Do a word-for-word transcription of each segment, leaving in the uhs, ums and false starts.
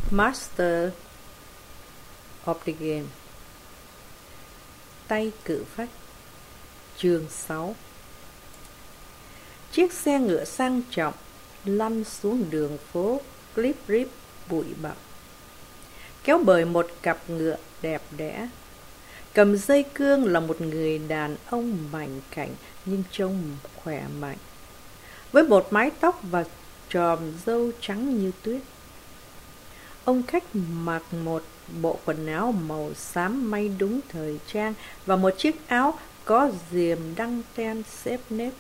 Master of the Game. Tay cự phách. Chương sáu. Chiếc xe ngựa sang trọng lăn xuống đường phố Clip Rip bụi bặm, kéo bởi một cặp ngựa đẹp đẽ. Cầm dây cương là một người đàn ông mảnh khảnh nhưng trông khỏe mạnh, với một mái tóc và chòm râu trắng như tuyết. Ông khách mặc một bộ quần áo màu xám may đúng thời trang và một chiếc áo có diềm đăng ten xếp nếp.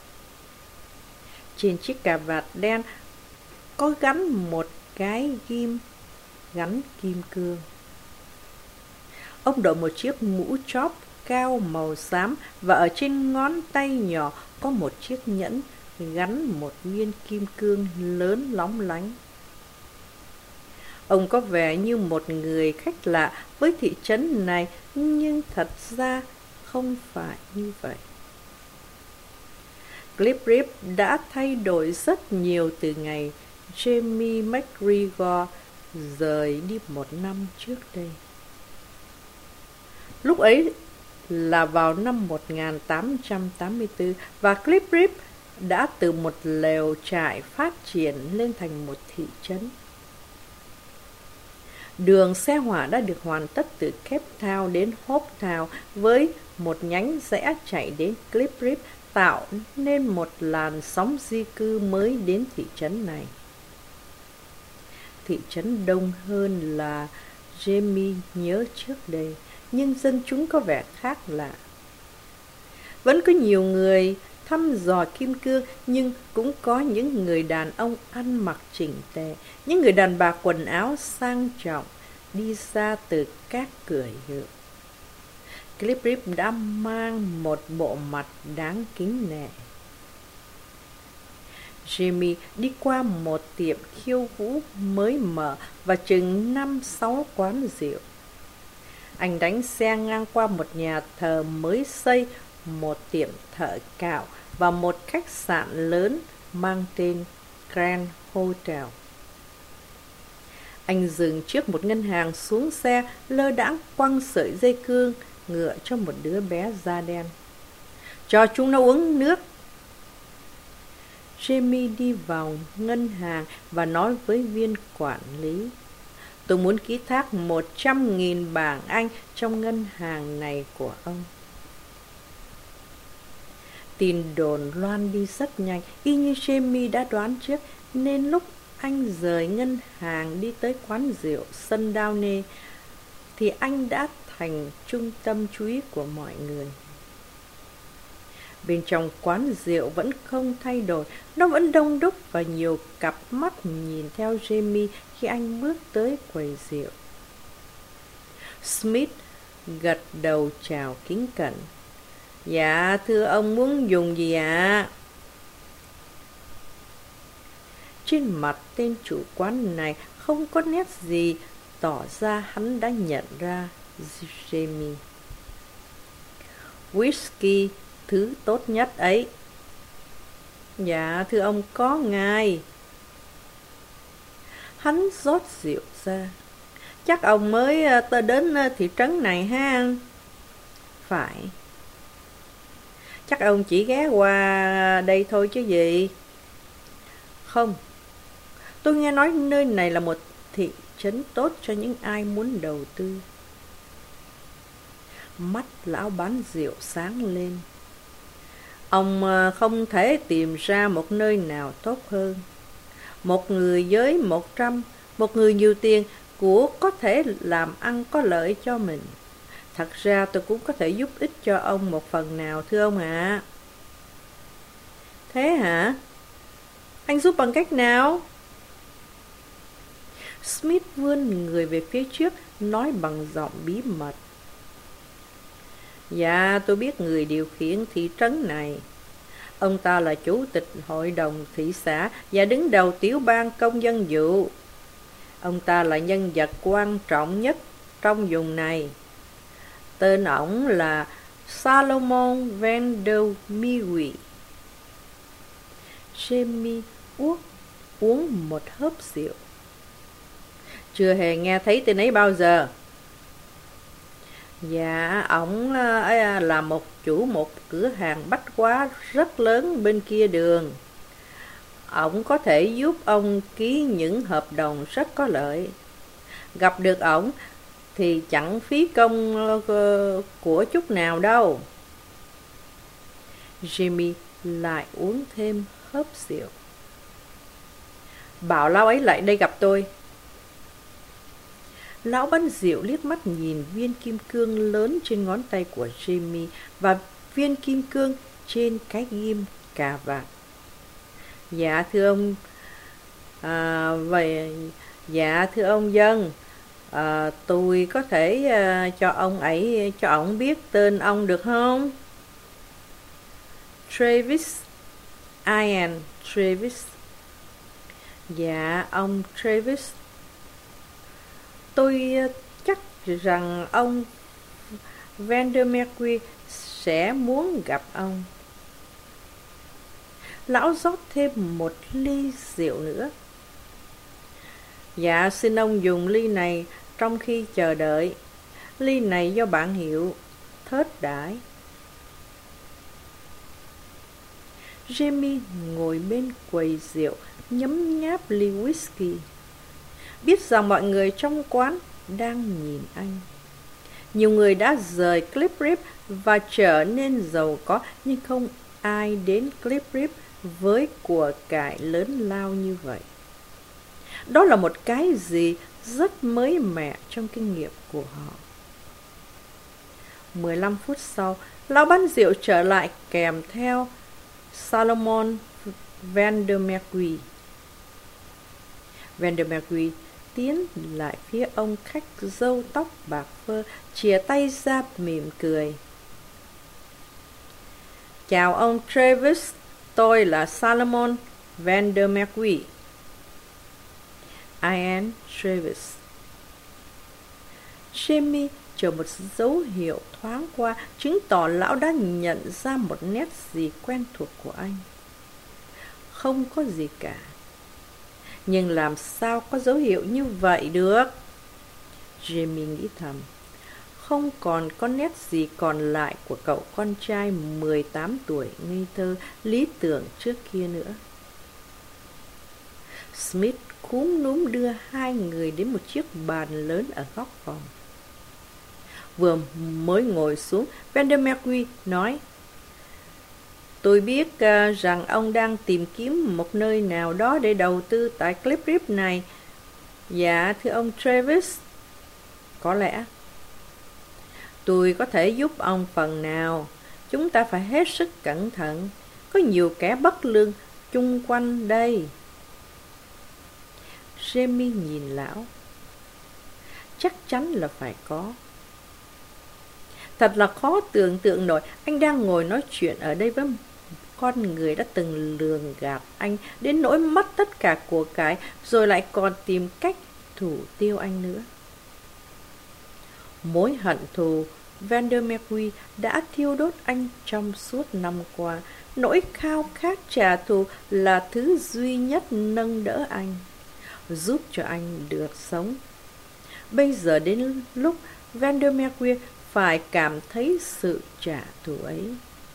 Trên chiếc cà vạt đen có gắn một cái ghim gắn kim cương. Ông đội một chiếc mũ chóp cao màu xám và ở trên ngón tay nhỏ có một chiếc nhẫn gắn một viên kim cương lớn lóng lánh. Ông có vẻ như một người khách lạ với thị trấn này, nhưng thật ra không phải như vậy. Clip Rip đã thay đổi rất nhiều từ ngày Jamie McGregor rời đi một năm trước đây. Lúc ấy là vào năm một nghìn tám trăm tám mươi tư và Clip Rip đã từ một lều trại phát triển lên thành một thị trấn. Đường xe hỏa đã được hoàn tất từ Cape Town đến Hope Town, với một nhánh rẽ chạy đến Clip Rip, tạo nên một làn sóng di cư mới đến thị trấn này. Thị trấn đông hơn là Jamie nhớ trước đây, nhưng dân chúng có vẻ khác lạ. Vẫn có nhiều người thăm dò kim cương, nhưng cũng có những người đàn ông ăn mặc chỉnh tề, những người đàn bà quần áo sang trọng đi ra từ các cửa hiệu. Clip Rip đã mang một bộ mặt đáng kính nể. Jimmy đi qua một tiệm khiêu vũ mới mở và chừng năm sáu quán rượu. Anh đánh xe ngang qua một nhà thờ mới xây, một tiệm thợ cạo và một khách sạn lớn mang tên Grand Hotel. Anh dừng trước một ngân hàng, xuống xe, lơ đãng quăng sợi dây cương ngựa cho một đứa bé da đen. Cho chúng nó uống nước. Jamie đi vào ngân hàng và nói với viên quản lý: Tôi muốn ký thác một trăm nghìn bảng Anh trong ngân hàng này của ông. Tin đồn loan đi rất nhanh, y như Jamie đã đoán trước, nên lúc anh rời ngân hàng đi tới quán rượu Sundowney thì anh đã thành trung tâm chú ý của mọi người. Bên trong quán rượu vẫn không thay đổi, nó vẫn đông đúc và nhiều cặp mắt nhìn theo Jamie khi anh bước tới quầy rượu. Smith gật đầu chào kính cẩn. Dạ, thưa ông muốn dùng gì ạ? Trên mặt tên chủ quán này không có nét gì tỏ ra hắn đã nhận ra Jamie. Whisky thứ tốt nhất ấy. Dạ, thưa ông có ngài. Hắn rót rượu ra. Chắc ông mới tới đến thị trấn này ha? Phải. Chắc ông chỉ ghé qua đây thôi chứ gì? Không. Tôi nghe nói nơi này là một thị trấn tốt cho những ai muốn đầu tư. Mắt lão bán rượu sáng lên. Ông không thể tìm ra một nơi nào tốt hơn. Một người với một trăm, một người nhiều tiền của có thể làm ăn có lợi cho mình. Thật ra tôi cũng có thể giúp ích cho ông một phần nào, thưa ông ạ. À. Thế hả? Anh giúp bằng cách nào? Smith vươn người về phía trước, nói bằng giọng bí mật. Dạ, tôi biết người điều khiển thị trấn này. Ông ta là chủ tịch hội đồng thị xã và đứng đầu tiểu ban công dân vụ. Ông ta là nhân vật quan trọng nhất trong vùng này. Tên ổng là Salomon Vandermeer. Jamie uống uống một hớp rượu. Chưa hề nghe thấy tên ấy bao giờ. Dạ, ổng ờ, là một chủ một cửa hàng bách hóa rất lớn bên kia đường. Ổng có thể giúp ông ký những hợp đồng rất có lợi. Gặp được ổng thì chẳng phí công ờ, của chút nào đâu. Jimmy lại uống thêm hớp rượu. Bảo lão ấy lại đây gặp tôi. Lão bán rượu liếc mắt nhìn viên kim cương lớn trên ngón tay của Jimmy và viên kim cương trên cái ghim cà vạt. Dạ thưa ông, à, vậy dạ thưa ông dân, à, tôi có thể à, cho ông ấy cho ông biết tên ông được không? Travis, Ian Travis. Dạ ông Travis. Tôi chắc rằng ông Vandermeer sẽ muốn gặp ông. Lão rót thêm một ly rượu nữa. Dạ xin ông dùng ly này trong khi chờ đợi. Ly này do bạn hiệu thớt đãi. Jamie ngồi bên quầy rượu nhấm nháp ly whisky, biết rằng mọi người trong quán đang nhìn anh. Nhiều người đã rời Cliff Rip và trở nên giàu có, nhưng không ai đến Cliff Rip với của cải lớn lao như vậy. Đó là một cái gì rất mới mẻ trong kinh nghiệm của họ. mười lăm phút sau, lão bán rượu trở lại kèm theo Salomon Vandermeer. Vandermeer tiến lại phía ông khách râu tóc bạc phơ, chìa tay ra mỉm cười. Chào ông Travis, tôi là Salomon Vandermeer. Ian Travis. Jamie chờ một dấu hiệu thoáng qua, chứng tỏ lão đã nhận ra một nét gì quen thuộc của anh. Không có gì cả. Nhưng làm sao có dấu hiệu như vậy được? Jamie nghĩ thầm. Không còn có nét gì còn lại của cậu con trai mười tám tuổi ngây thơ, lý tưởng trước kia nữa. Smith cúm núm đưa hai người đến một chiếc bàn lớn ở góc phòng. Vừa mới ngồi xuống, Vandermeer nói: Tôi biết uh, rằng ông đang tìm kiếm một nơi nào đó để đầu tư tại Cliff Rip này. Dạ thưa ông Travis. Có lẽ tôi có thể giúp ông phần nào. Chúng ta phải hết sức cẩn thận. Có nhiều kẻ bất lương chung quanh đây. Jamie nhìn lão. Chắc chắn là phải có. Thật là khó tưởng tượng nổi, anh đang ngồi nói chuyện ở đây với con người đã từng lường gạt anh đến nỗi mất tất cả của cải, rồi lại còn tìm cách thủ tiêu anh nữa. Mối hận thù Vandermeer đã thiêu đốt anh trong suốt năm qua. Nỗi khao khát trả thù là thứ duy nhất nâng đỡ anh, giúp cho anh được sống. Bây giờ đến lúc Vandermeer phải cảm thấy sự trả thù ấy.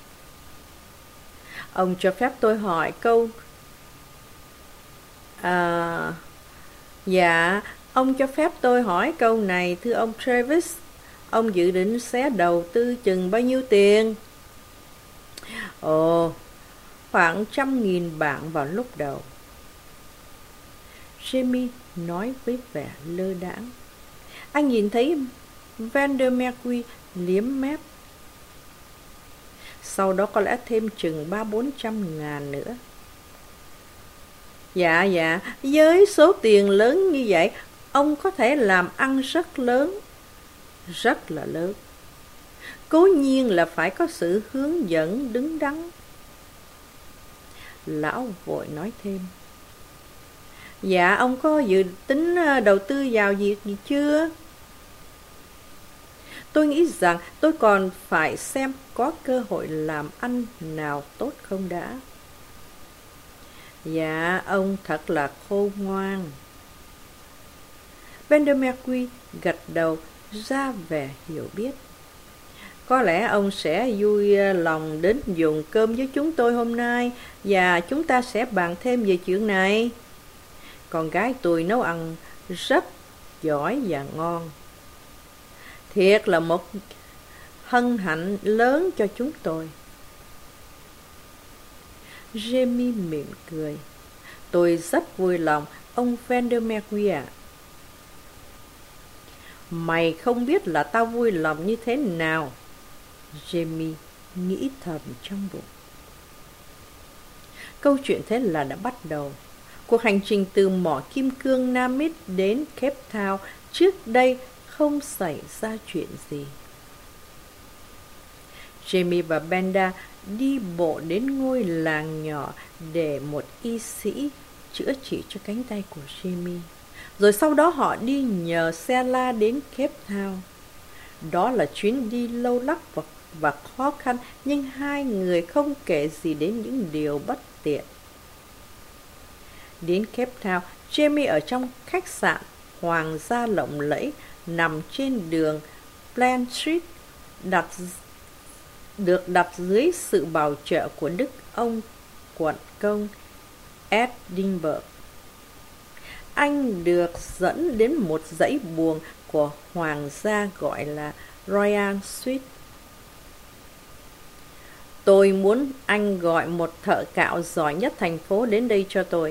Ông cho phép tôi hỏi câu... À... Dạ, ông cho phép tôi hỏi câu này thưa ông Travis. Ông dự định sẽ đầu tư chừng bao nhiêu tiền? Ồ, khoảng trăm nghìn bảng vào lúc đầu. Jamie nói với vẻ lơ đãng. Anh nhìn thấy Vandermeer liếm mép. Sau đó có lẽ thêm chừng ba bốn trăm ngàn nữa. Dạ dạ, với số tiền lớn như vậy, ông có thể làm ăn rất lớn. Rất là lớn. Cố nhiên là phải có sự hướng dẫn đứng đắn. Lão vội nói thêm. Dạ, ông có dự tính đầu tư vào việc gì chưa? Tôi nghĩ rằng tôi còn phải xem có cơ hội làm ăn nào tốt không đã. Dạ, ông thật là khôn ngoan. Vandermeerque gật đầu ra vẻ hiểu biết. Có lẽ ông sẽ vui lòng đến dùng cơm với chúng tôi hôm nay, và chúng ta sẽ bàn thêm về chuyện này. Con gái tôi nấu ăn rất giỏi và ngon. Thiệt là một hân hạnh lớn cho chúng tôi. Jamie mỉm cười. Tôi rất vui lòng, ông Vandermeerque ạ. Mày không biết là tao vui lòng như thế nào, Jamie nghĩ thầm trong bụng. Câu chuyện thế là đã bắt đầu. Cuộc hành trình từ mỏ kim cương Nam Mít đến Cape Town trước đây không xảy ra chuyện gì. Jamie và Benda đi bộ đến ngôi làng nhỏ để một y sĩ chữa trị cho cánh tay của Jamie. Rồi sau đó họ đi nhờ xe la đến Cape Town. Đó là chuyến đi lâu lắc và, và khó khăn, nhưng hai người không kể gì đến những điều bất tiện. Đến Cape Town, Jamie ở trong khách sạn hoàng gia lộng lẫy nằm trên đường Plant Street, đặt, được đặt dưới sự bảo trợ của Đức ông quận công Edinburgh. Anh được dẫn đến một dãy buồng của hoàng gia gọi là Royal Suite. Tôi muốn anh gọi một thợ cạo giỏi nhất thành phố đến đây cho tôi,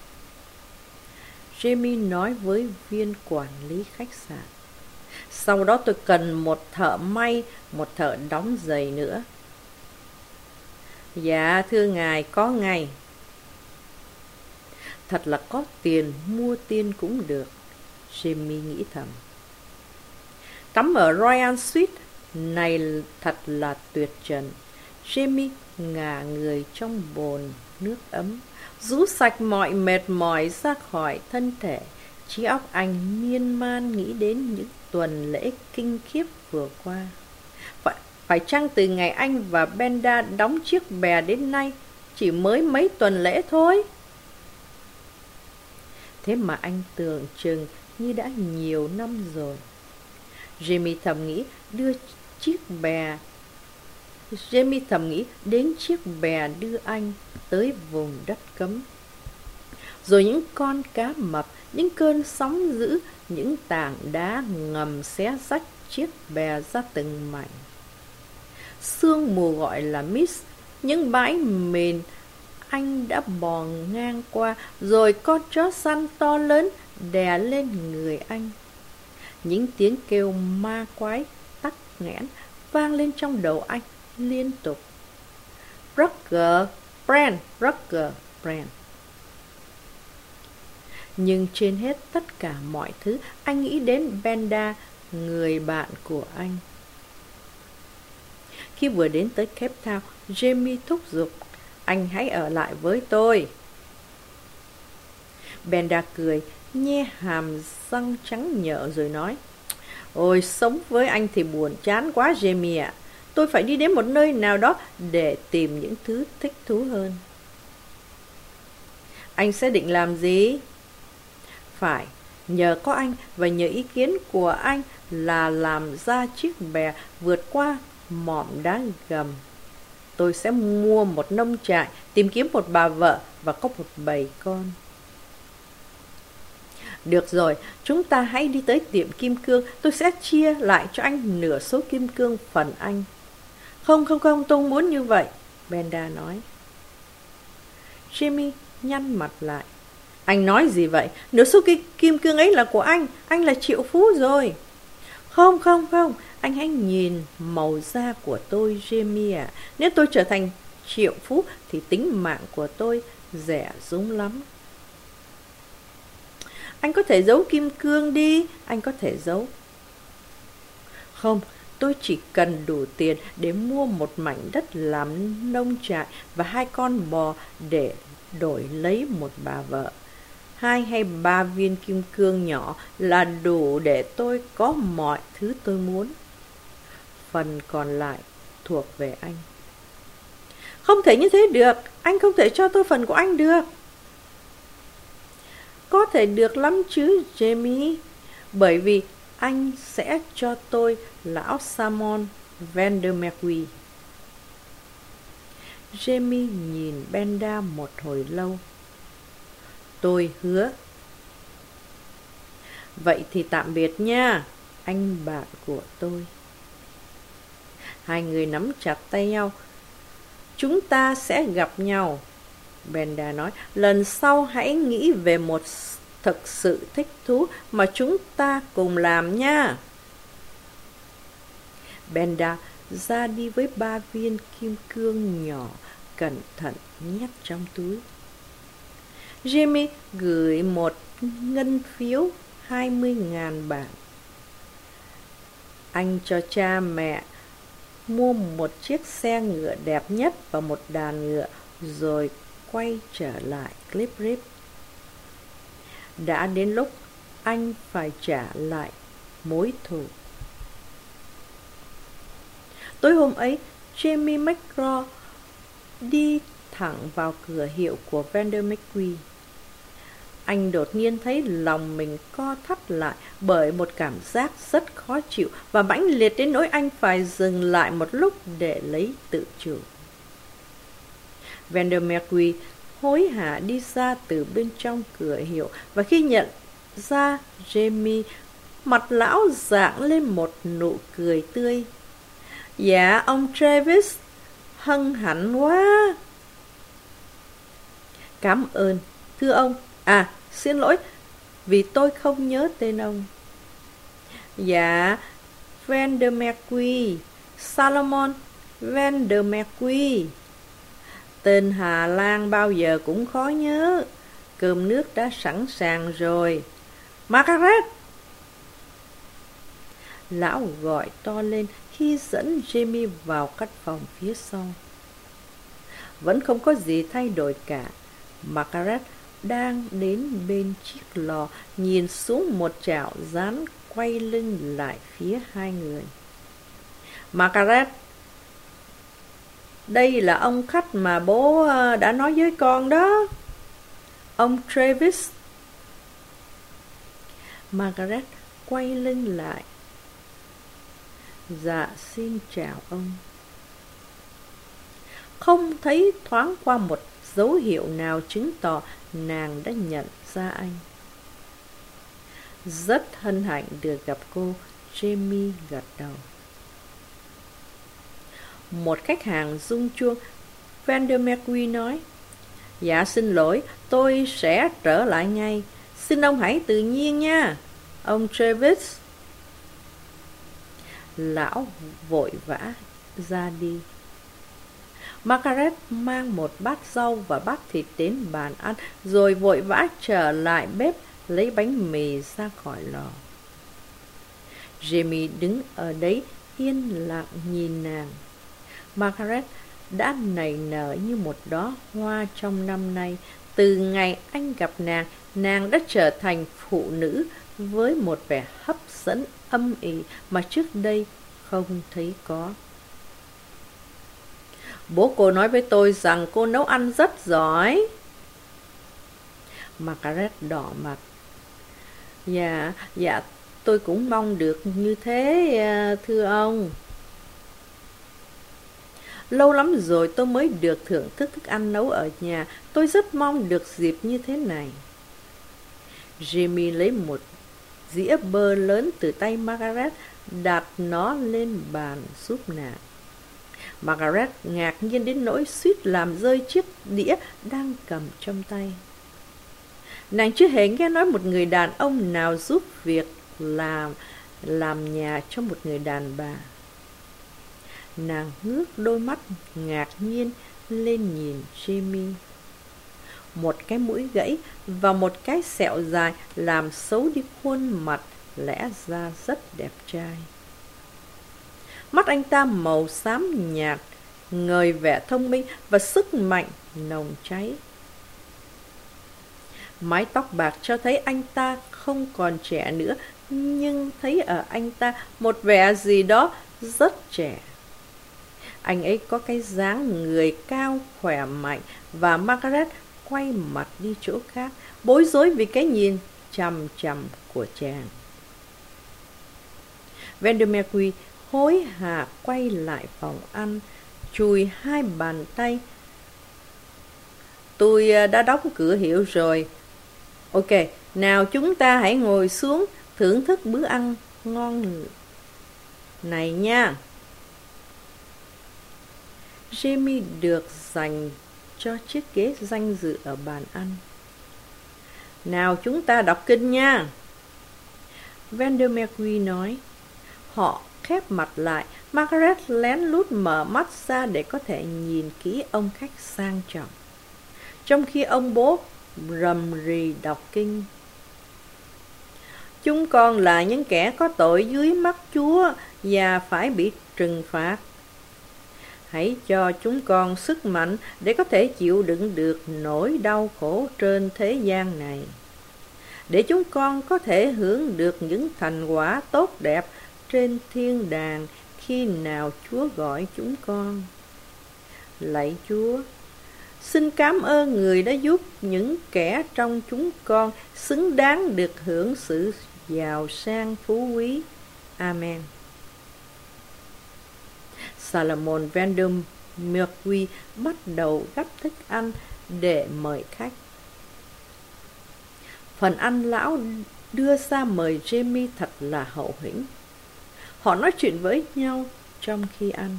Jamie nói với viên quản lý khách sạn. Sau đó tôi cần một thợ may, một thợ đóng giày nữa. Dạ thưa ngài, có ngay. Thật là có tiền, mua tiên cũng được, Jamie nghĩ thầm. Tắm ở Royal Suite này thật là tuyệt trần. Jamie ngả người trong bồn nước ấm, rũ sạch mọi mệt mỏi ra khỏi thân thể. Trí óc anh miên man nghĩ đến những tuần lễ kinh khiếp vừa qua. Phải, phải chăng từ ngày anh và Benda đóng chiếc bè đến nay chỉ mới mấy tuần lễ thôi? Thế mà anh tưởng chừng như đã nhiều năm rồi. Jamie thầm nghĩ đưa chiếc bè Jamie thầm nghĩ đến chiếc bè đưa anh tới vùng đất cấm. Rồi những con cá mập, những cơn sóng dữ, những tảng đá ngầm xé rách chiếc bè ra từng mảnh. Sương mù gọi là mist, những bãi mìn anh đã bò ngang qua, rồi con chó săn to lớn đè lên người anh. Những tiếng kêu ma quái tắc nghẽn vang lên trong đầu anh liên tục. Roger Brand, Roger Brand. Nhưng trên hết tất cả mọi thứ, anh nghĩ đến Benda, người bạn của anh. Khi vừa đến tới Cape Town, Jamie thúc giục, anh hãy ở lại với tôi. Benda cười, nhe hàm răng trắng nhợ rồi nói, ôi, sống với anh thì buồn chán quá Jamie ạ. Tôi phải đi đến một nơi nào đó để tìm những thứ thích thú hơn. Anh sẽ định làm gì? Phải, nhờ có anh và nhờ ý kiến của anh là làm ra chiếc bè vượt qua mỏm đá gầm. Tôi sẽ mua một nông trại, tìm kiếm một bà vợ và có một bầy con. Được rồi, chúng ta hãy đi tới tiệm kim cương. Tôi sẽ chia lại cho anh nửa số kim cương phần anh. Không, không, không, tôi không muốn như vậy, Benda nói. Jamie nhăn mặt lại. Anh nói gì vậy? Nửa số kim cương ấy là của anh. Anh là triệu phú rồi. Không, không, không. Anh hãy nhìn màu da của tôi, Jamie ạ. Nếu tôi trở thành triệu phú thì tính mạng của tôi rẻ rúng lắm. Anh có thể giấu kim cương đi. Anh có thể giấu. Không, tôi chỉ cần đủ tiền để mua một mảnh đất làm nông trại và hai con bò để đổi lấy một bà vợ. Hai hay ba viên kim cương nhỏ là đủ để tôi có mọi thứ tôi muốn. Phần còn lại thuộc về anh. Không thể như thế được. Anh không thể cho tôi phần của anh được. Có thể được lắm chứ, Jamie. bởi vì anh sẽ cho tôi lão Simon Vandermerque. Jamie nhìn Benda một hồi lâu. Tôi hứa. Vậy thì tạm biệt nha, anh bạn của tôi. Hai người nắm chặt tay nhau. Chúng ta sẽ gặp nhau, Benda nói. Lần sau hãy nghĩ về một thực sự thích thú mà chúng ta cùng làm nha. Benda ra đi với ba viên kim cương nhỏ, cẩn thận nhét trong túi. Jamie gửi một ngân phiếu hai mươi ngàn bảng. Anh cho cha mẹ mua một chiếc xe ngựa đẹp nhất và một đàn ngựa, rồi quay trở lại Cliff River. Đã đến lúc anh phải trả lại mối thù. Tối hôm ấy, Jamie McGraw đi thẳng vào cửa hiệu của Vandermerque. Anh đột nhiên thấy lòng mình co thắt lại bởi một cảm giác rất khó chịu và mãnh liệt đến nỗi anh phải dừng lại một lúc để lấy tự chủ. Vandermerque hối hả đi ra từ bên trong cửa hiệu, và khi nhận ra Jamie, mặt lão rạng lên một nụ cười tươi. Dạ, ông Travis, hân hạnh quá. Cảm ơn, thưa ông. À, xin lỗi, vì tôi không nhớ tên ông. Dạ, Vandermerque, Salomon Vandermerque. Tên Hà Lan bao giờ cũng khó nhớ. Cơm nước đã sẵn sàng rồi. Margaret! Lão gọi to lên khi dẫn Jamie vào căn phòng phía sau. Vẫn không có gì thay đổi cả. Margaret đang đến bên chiếc lò, nhìn xuống một chảo rán, quay lưng lại phía hai người. Margaret, đây là ông khách mà bố đã nói với con đó. Ông Travis. Margaret quay lưng lại. Dạ, xin chào ông. Không thấy thoáng qua một dấu hiệu nào chứng tỏ nàng đã nhận ra anh. Rất hân hạnh được gặp cô, Jamie gật đầu. Một khách hàng rung chuông, Vandermerque nói. Dạ xin lỗi, tôi sẽ trở lại ngay. Xin ông hãy tự nhiên nha, ông Travis. Lão vội vã ra đi. Margaret mang một bát rau và bát thịt đến bàn ăn, rồi vội vã trở lại bếp lấy bánh mì ra khỏi lò. Jamie đứng ở đấy yên lặng nhìn nàng. Margaret đã nảy nở như một đóa hoa trong năm nay. Từ ngày anh gặp nàng, nàng đã trở thành phụ nữ với một vẻ hấp dẫn âm ỉ mà trước đây không thấy có. Bố cô nói với tôi rằng cô nấu ăn rất giỏi. Margaret đỏ mặt. Dạ, dạ, tôi cũng mong được như thế, thưa ông. Lâu lắm rồi tôi mới được thưởng thức thức ăn nấu ở nhà. Tôi rất mong được dịp như thế này. Jamie lấy một dĩa bơ lớn từ tay Margaret, đặt nó lên bàn giúp nàng. Margaret ngạc nhiên đến nỗi suýt làm rơi chiếc đĩa đang cầm trong tay. Nàng chưa hề nghe nói một người đàn ông nào giúp việc làm làm nhà cho một người đàn bà. Nàng ngước đôi mắt ngạc nhiên lên nhìn Jamie. Một cái mũi gãy và một cái sẹo dài làm xấu đi khuôn mặt lẽ ra rất đẹp trai. Mắt anh ta màu xám nhạt, ngời vẻ thông minh và sức mạnh nồng cháy. Mái tóc bạc cho thấy anh ta không còn trẻ nữa, nhưng thấy ở anh ta một vẻ gì đó rất trẻ. Anh ấy có cái dáng người cao khỏe mạnh, và Margaret quay mặt đi chỗ khác, bối rối vì cái nhìn chằm chằm của chàng. Vandermeer hối hả quay lại phòng ăn, chùi hai bàn tay. Tôi đã đóng cửa hiểu rồi. Ok, nào chúng ta hãy ngồi xuống thưởng thức bữa ăn ngon này nha. Jamie được dành cho chiếc ghế danh dự ở bàn ăn. Nào chúng ta đọc kinh nha. Vandermeer nói. Họ khép mặt lại. Margaret lén lút mở mắt ra để có thể nhìn kỹ ông khách sang trọng, trong khi ông bố rầm rì đọc kinh. Chúng con là những kẻ có tội dưới mắt Chúa và phải bị trừng phạt. Hãy cho chúng con sức mạnh để có thể chịu đựng được nỗi đau khổ trên thế gian này, để chúng con có thể hưởng được những thành quả tốt đẹp trên thiên đàng khi nào Chúa gọi chúng con. Lạy Chúa, xin cảm ơn người đã giúp những kẻ trong chúng con xứng đáng được hưởng sự giàu sang phú quý. Amen. Salomon Vandermeer bắt đầu gắp thức ăn để mời khách. Phần ăn lão đưa ra mời Jamie thật là hậu hĩnh. Họ nói chuyện với nhau trong khi ăn.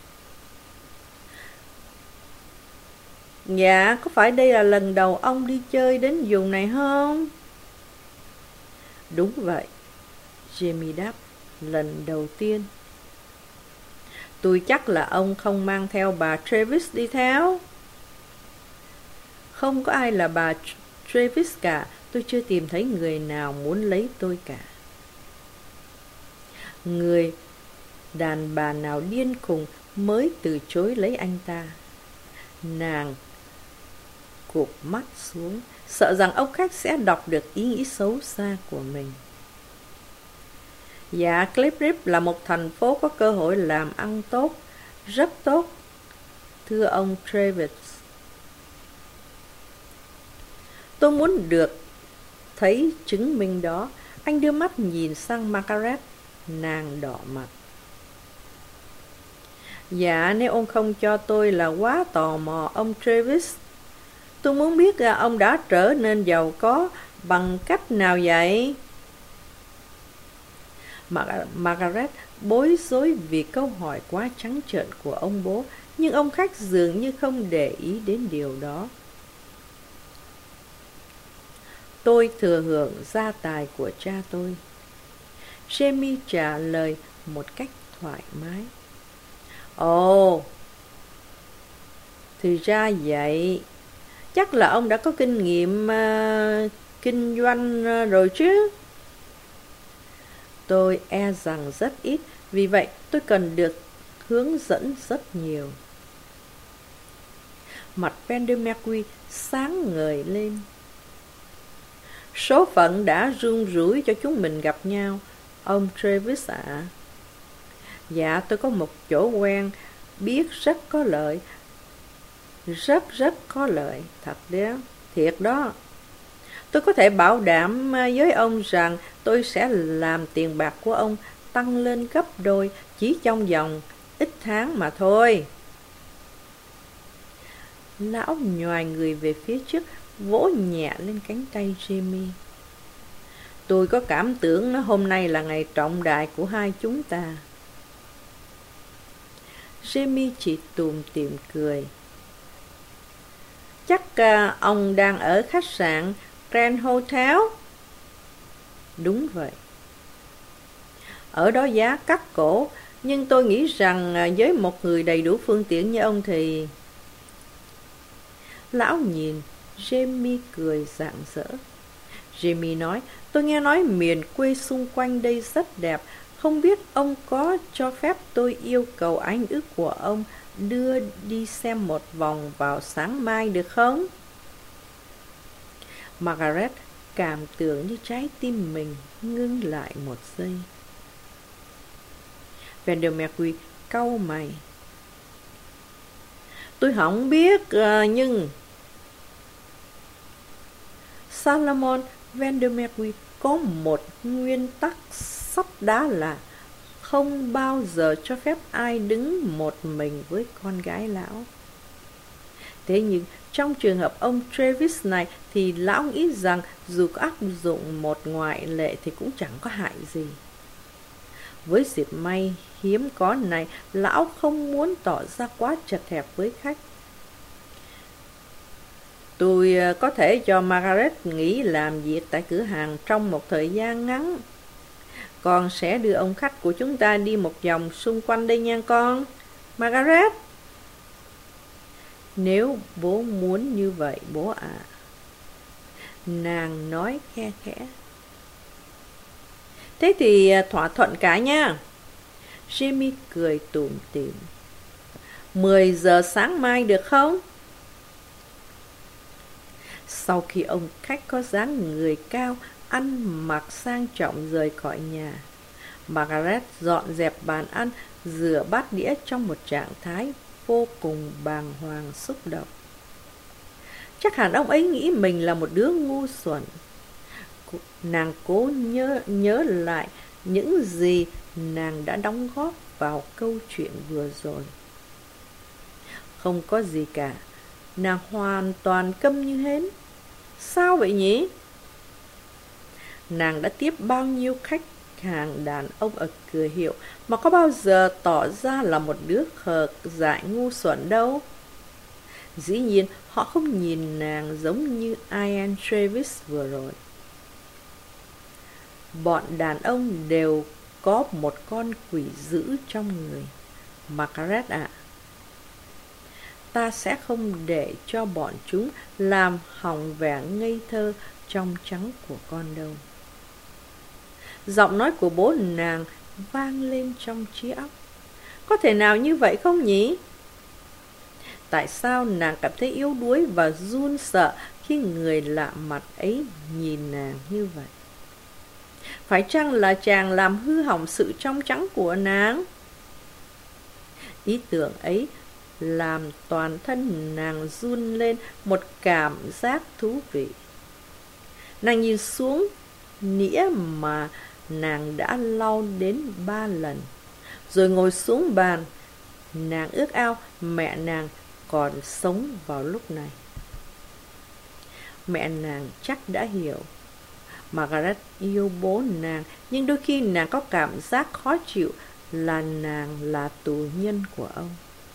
Dạ, có phải đây là lần đầu ông đi chơi đến vùng này không? Đúng vậy, Jamie đáp, lần đầu tiên. Tôi chắc là ông không mang theo bà Travis đi theo. Không có ai là bà Travis cả. Tôi chưa tìm thấy người nào muốn lấy tôi cả. Người đàn bà nào điên khùng mới từ chối lấy anh ta. Nàng cụp mắt xuống, sợ rằng ông khách sẽ đọc được ý nghĩ xấu xa của mình. Dạ, Cliff Rip là một thành phố có cơ hội làm ăn tốt, rất tốt, thưa ông Travis. Tôi muốn được thấy chứng minh đó. Anh đưa mắt nhìn sang Margaret, nàng đỏ mặt. Dạ, nếu ông không cho tôi là quá tò mò ông Travis. Tôi muốn biết là ông đã trở nên giàu có bằng cách nào vậy? Mar- Margaret bối rối vì câu hỏi quá trắng trợn của ông bố, nhưng ông khách dường như không để ý đến điều đó. Tôi thừa hưởng gia tài của cha tôi. Jamie trả lời một cách thoải mái. Ồ, thì ra vậy. Chắc là ông đã có kinh nghiệm uh, kinh doanh uh, rồi chứ? Tôi e rằng rất ít, vì vậy tôi cần được hướng dẫn rất nhiều. Mặt Vandermeer sáng ngời lên. Số phận đã run rủi cho chúng mình gặp nhau, ông Travis ạ. À. Dạ, tôi có một chỗ quen, biết rất có lợi. Rất rất có lợi, thật đấy, thiệt đó. Tôi có thể bảo đảm với ông rằng tôi sẽ làm tiền bạc của ông tăng lên gấp đôi chỉ trong vòng ít tháng mà thôi. Lão nhoài người về phía trước, vỗ nhẹ lên cánh tay Jamie. Tôi có cảm tưởng hôm nay là ngày trọng đại của hai chúng ta. Jamie chỉ tủm tỉm cười. Chắc uh, ông đang ở khách sạn Grand Hotel. Đúng vậy. Ở đó giá cắt cổ, nhưng tôi nghĩ rằng uh, với một người đầy đủ phương tiện như ông thì... Lão nhìn Jamie cười rạng rỡ. Jamie nói, tôi nghe nói miền quê xung quanh đây rất đẹp. Không biết ông có cho phép tôi yêu cầu anh ước của ông đưa đi xem một vòng vào sáng mai được không? Margaret cảm tưởng như trái tim mình ngưng lại một giây. Vandermeer cau mày. Tôi không biết, uh, nhưng... Salomon Vandermeer có một nguyên tắc sắt đá là không bao giờ cho phép ai đứng một mình với con gái lão. Thế nhưng trong trường hợp ông Travis này thì lão nghĩ rằng dù có áp dụng một ngoại lệ thì cũng chẳng có hại gì. Với dịp may hiếm có này, lão không muốn tỏ ra quá chật hẹp với khách. Tôi có thể cho Margaret nghỉ làm việc tại cửa hàng trong một thời gian ngắn. Con sẽ đưa ông khách của chúng ta đi một vòng xung quanh đây nha con. Margaret. Nếu bố muốn như vậy, bố ạ. À. Nàng nói khe khẽ. Thế thì thỏa thuận cả nha. Jimmy cười tủm tỉm. Mười giờ sáng mai được không? Sau khi ông khách có dáng người cao, ăn mặc sang trọng rời khỏi nhà, Margaret dọn dẹp bàn ăn, rửa bát đĩa trong một trạng thái vô cùng bàng hoàng xúc động. Chắc hẳn ông ấy nghĩ mình là một đứa ngu xuẩn. Nàng cố nhớ, nhớ lại những gì nàng đã đóng góp vào câu chuyện vừa rồi. Không có gì cả. Nàng hoàn toàn câm như hến. Sao vậy nhỉ? Nàng đã tiếp bao nhiêu khách hàng đàn ông ở cửa hiệu mà có bao giờ tỏ ra là một đứa khờ dại ngu xuẩn đâu. Dĩ nhiên họ không nhìn nàng giống như Ian Travis vừa rồi. Bọn đàn ông đều có một con quỷ dữ trong người. Margaret ạ, à, ta sẽ không để cho bọn chúng làm hỏng vẻ ngây thơ trong trắng của con đâu. Giọng nói của bố nàng vang lên trong trí óc. Có thể nào như vậy không nhỉ? Tại sao nàng cảm thấy yếu đuối và run sợ khi người lạ mặt ấy nhìn nàng như vậy? Phải chăng là chàng làm hư hỏng sự trong trắng của nàng? Ý tưởng ấy làm toàn thân nàng run lên một cảm giác thú vị. Nàng nhìn xuống nĩa mà nàng đã lau đến ba lần, rồi ngồi xuống bàn. Nàng ước ao mẹ nàng còn sống vào lúc này. Mẹ nàng chắc đã hiểu. Margaret yêu bố nàng, nhưng đôi khi nàng có cảm giác khó chịu là nàng là tù nhân của ông.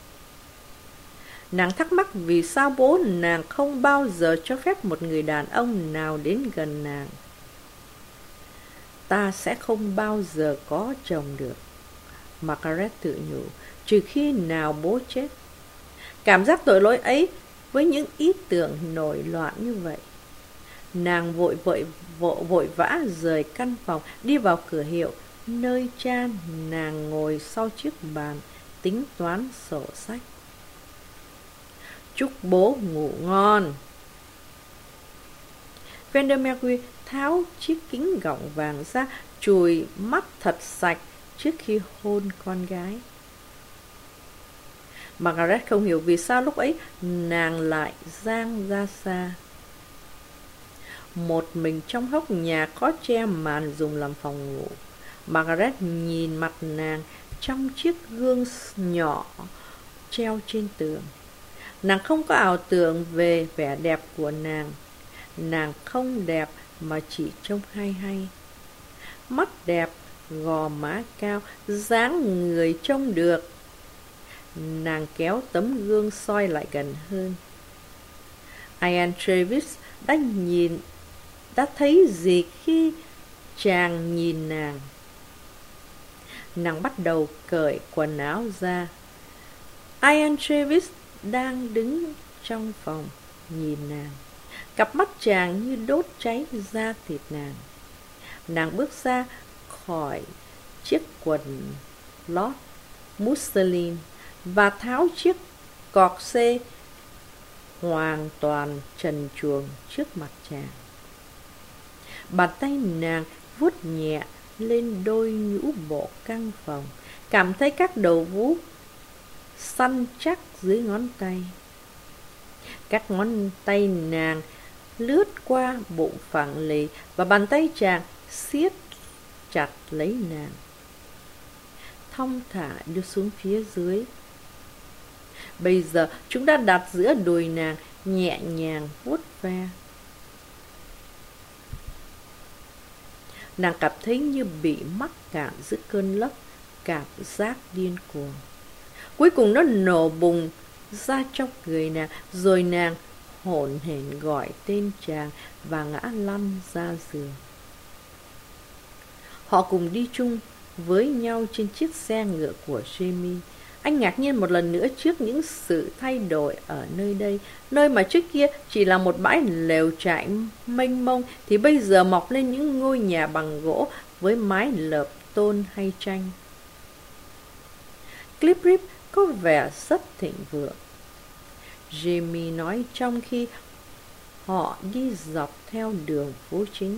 Nàng thắc mắc vì sao bố nàng không bao giờ cho phép một người đàn ông nào đến gần nàng. Ta sẽ không bao giờ có chồng được, Margaret tự nhủ, trừ khi nào bố chết. Cảm giác tội lỗi ấy với những ý tưởng nổi loạn như vậy. Nàng vội vội vội vội vã rời căn phòng, đi vào cửa hiệu, nơi cha nàng ngồi sau chiếc bàn tính toán sổ sách. Chúc bố ngủ ngon. Vandermeer tháo chiếc kính gọng vàng ra, chùi mắt thật sạch trước khi hôn con gái. Margaret không hiểu vì sao lúc ấy nàng lại giang ra xa. Một mình trong hốc nhà có che màn dùng làm phòng ngủ. Margaret nhìn mặt nàng trong chiếc gương nhỏ treo trên tường. Nàng không có ảo tưởng về vẻ đẹp của nàng. Nàng không đẹp mà chỉ trông hay hay. Mắt đẹp, gò má cao, dáng người trông được. Nàng kéo tấm gương soi lại gần hơn. Ian Travis đã nhìn, đã thấy gì khi chàng nhìn nàng? Nàng bắt đầu cởi quần áo ra. Ian Travis đang đứng trong phòng nhìn nàng. Cặp mắt chàng như đốt cháy da thịt nàng. Nàng bước ra khỏi chiếc quần lót muslin và tháo chiếc cọt xê hoàn toàn trần truồng trước mặt chàng. Bàn tay nàng vuốt nhẹ lên đôi nhũ bộ căng phòng, cảm thấy các đầu vú săn chắc dưới ngón tay. Các ngón tay nàng lướt qua bụng phẳng lì và bàn tay chàng siết chặt lấy nàng. thong thả đưa xuống phía dưới. Bây giờ chúng đã đặt giữa đùi nàng, nhẹ nhàng vuốt ve. Nàng cảm thấy như bị mắc cạn giữa cơn lốc, cảm giác điên cuồng. Cuối cùng nó nổ bùng ra trong người nàng, rồi nàng hổn hển gọi tên chàng và ngã lăn ra giường. Họ cùng đi chung với nhau trên chiếc xe ngựa của Jamie. Anh ngạc nhiên một lần nữa trước những sự thay đổi ở nơi đây. Nơi mà trước kia chỉ là một bãi lều trại mênh mông thì bây giờ mọc lên những ngôi nhà bằng gỗ với mái lợp tôn hay tranh. Clip Rip có vẻ rất thịnh vượng, Jamie nói trong khi họ đi dọc theo đường phố chính.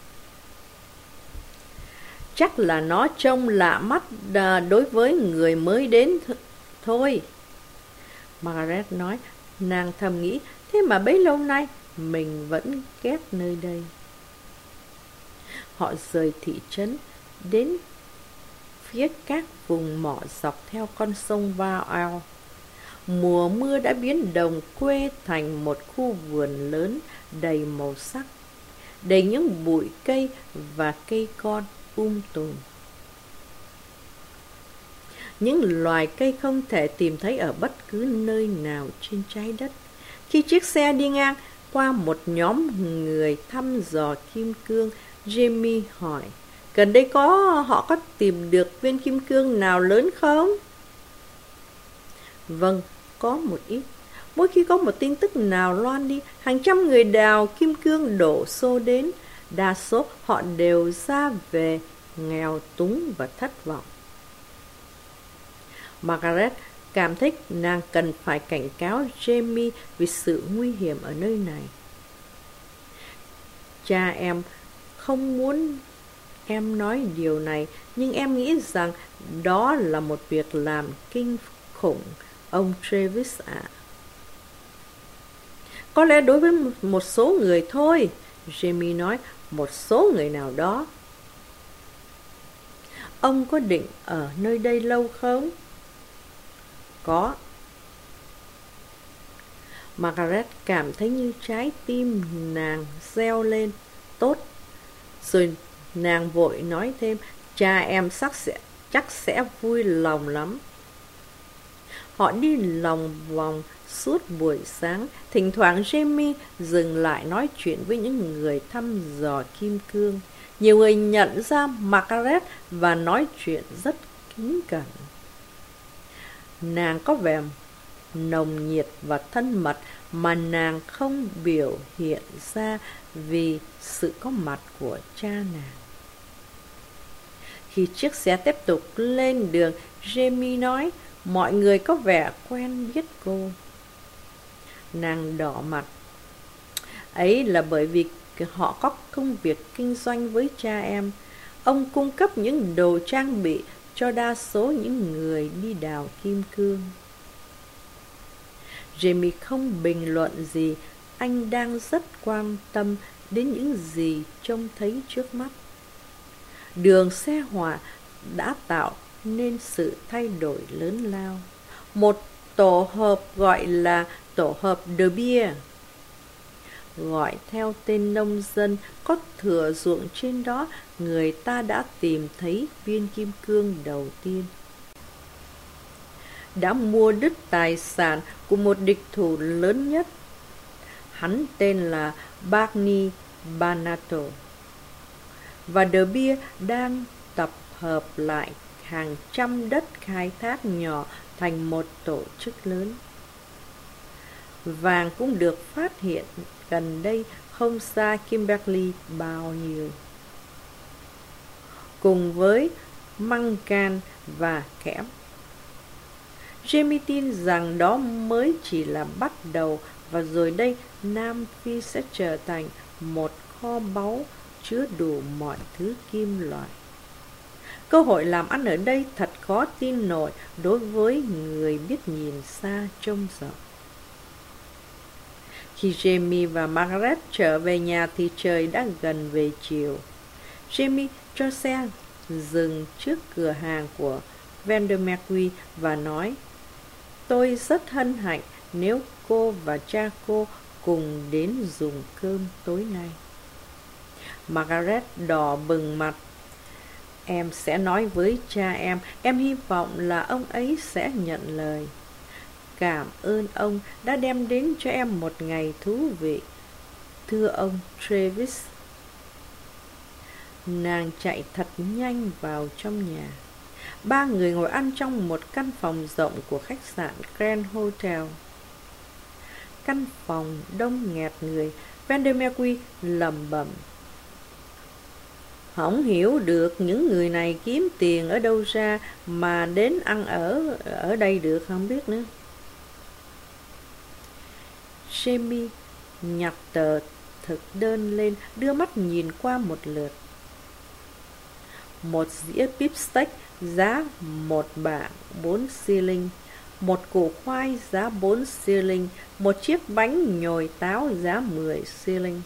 Chắc là nó trông lạ mắt đối với người mới đến th- thôi. Margaret nói, nàng thầm nghĩ, thế mà bấy lâu nay mình vẫn ghét nơi đây. Họ rời thị trấn đến phía các vùng mỏ dọc theo con sông Vaal. Mùa mưa đã biến đồng quê thành một khu vườn lớn đầy màu sắc, đầy những bụi cây và cây con um tùm. Những loài cây không thể tìm thấy ở bất cứ nơi nào trên trái đất. Khi chiếc xe đi ngang qua một nhóm người thăm dò kim cương, Jamie hỏi, gần đây có họ có tìm được viên kim cương nào lớn không? Vâng, có một ít. Mỗi khi có một tin tức nào loan đi, hàng trăm người đào kim cương đổ xô đến. Đa số họ đều ra về nghèo túng và thất vọng. Margaret cảm thấy nàng cần phải cảnh cáo Jamie vì sự nguy hiểm ở nơi này. Cha em không muốn em nói điều này, nhưng em nghĩ rằng đó là một việc làm kinh khủng, ông Travis ạ. À. Có lẽ đối với một số người thôi, Jamie nói, một số người nào đó. Ông có định ở nơi đây lâu không? Có. Margaret cảm thấy như trái tim nàng reo lên. Tốt. Rồi nàng vội nói thêm, cha em chắc sẽ, chắc sẽ vui lòng lắm. Họ đi lòng vòng suốt buổi sáng. Thỉnh thoảng Jamie dừng lại nói chuyện với những người thăm dò kim cương. Nhiều người nhận ra Margaret và nói chuyện rất kính cẩn. Nàng có vẻ nồng nhiệt và thân mật mà nàng không biểu hiện ra vì sự có mặt của cha nàng. Khi chiếc xe tiếp tục lên đường, Jamie nói, mọi người có vẻ quen biết cô. Nàng đỏ mặt. Ấy là bởi vì họ có công việc kinh doanh với cha em. Ông cung cấp những đồ trang bị cho đa số những người đi đào kim cương. Jamie không bình luận gì, anh đang rất quan tâm đến những gì trông thấy trước mắt. Đường xe hỏa đã tạo nên sự thay đổi lớn lao. Một tổ hợp gọi là tổ hợp De Beer, gọi theo tên nông dân có thửa ruộng trên đó, người ta đã tìm thấy viên kim cương đầu tiên. Đã mua đứt tài sản của một địch thủ lớn nhất. Hắn tên là Barney Banato. Và De Beer đang tập hợp lại hàng trăm đất khai thác nhỏ thành một tổ chức lớn. Vàng cũng được phát hiện gần đây không xa Kimberley bao nhiêu. Cùng với mangan và kẽm. Jamie tin rằng đó mới chỉ là bắt đầu, và rồi đây Nam Phi sẽ trở thành một kho báu chứa đủ mọi thứ kim loại. Cơ hội làm ăn ở đây thật khó tin nổi đối với người biết nhìn xa trông rộng. Khi Jamie và Margaret trở về nhà thì trời đã gần về chiều. Jamie cho xe dừng trước cửa hàng của Vandermeerque và nói, tôi rất hân hạnh nếu cô và cha cô cùng đến dùng cơm tối nay. Margaret đỏ bừng mặt. Em sẽ nói với cha em, em hy vọng là ông ấy sẽ nhận lời. Cảm ơn ông đã đem đến cho em một ngày thú vị. Thưa ông Travis. Nàng chạy thật nhanh vào trong nhà. Ba người ngồi ăn trong một căn phòng rộng của khách sạn Grand Hotel. Căn phòng đông nghẹt người. Vandermeerque lẩm bẩm, không hiểu được những người này kiếm tiền ở đâu ra mà đến ăn ở ở đây được, không biết nữa. Jamie nhặt tờ thực đơn lên, đưa mắt nhìn qua một lượt. Một dĩa bíp steak giá một bảng bốn shilling, một củ khoai giá bốn shilling, một chiếc bánh nhồi táo giá mười shilling.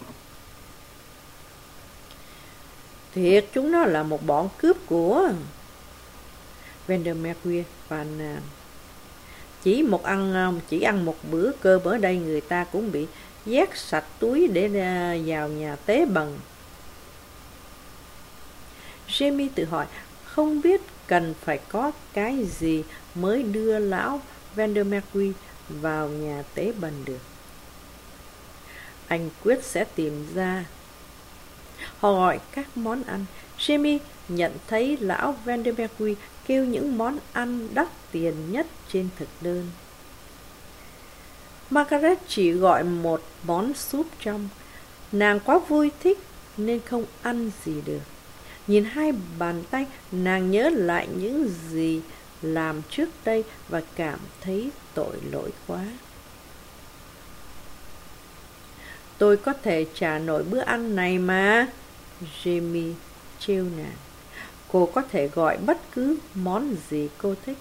Thiệt chúng nó là một bọn cướp của. Vandermeerque phàn nàn. Chỉ một ăn chỉ ăn một bữa cơm ở đây người ta cũng bị vét sạch túi để vào nhà tế bần. Jamie tự hỏi, không biết cần phải có cái gì mới đưa lão Vandermeerque vào nhà tế bần được. Anh quyết sẽ tìm ra. Họ gọi các món ăn. Jamie nhận thấy lão Vandermeerque kêu những món ăn đắt tiền nhất trên thực đơn. Margaret chỉ gọi một món súp trong. Nàng quá vui thích nên không ăn gì được. Nhìn hai bàn tay, nàng nhớ lại những gì làm trước đây và cảm thấy tội lỗi quá. Tôi có thể trả nổi bữa ăn này mà. Jamie trêu nàng. Cô có thể gọi bất cứ món gì cô thích.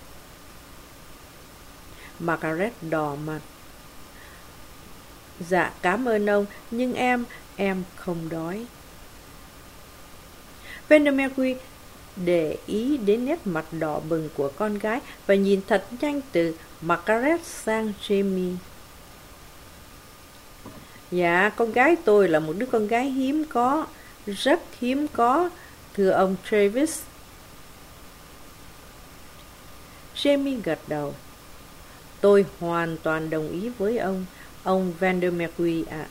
Margaret đỏ mặt. Dạ cảm ơn ông, nhưng em, em không đói. Vandermeerque để ý đến nét mặt đỏ bừng của con gái và nhìn thật nhanh từ Margaret sang Jamie. Dạ, con gái tôi là một đứa con gái hiếm có, rất hiếm có, thưa ông Travis. Jamie gật đầu. Tôi hoàn toàn đồng ý với ông, ông Vandermeerque ạ.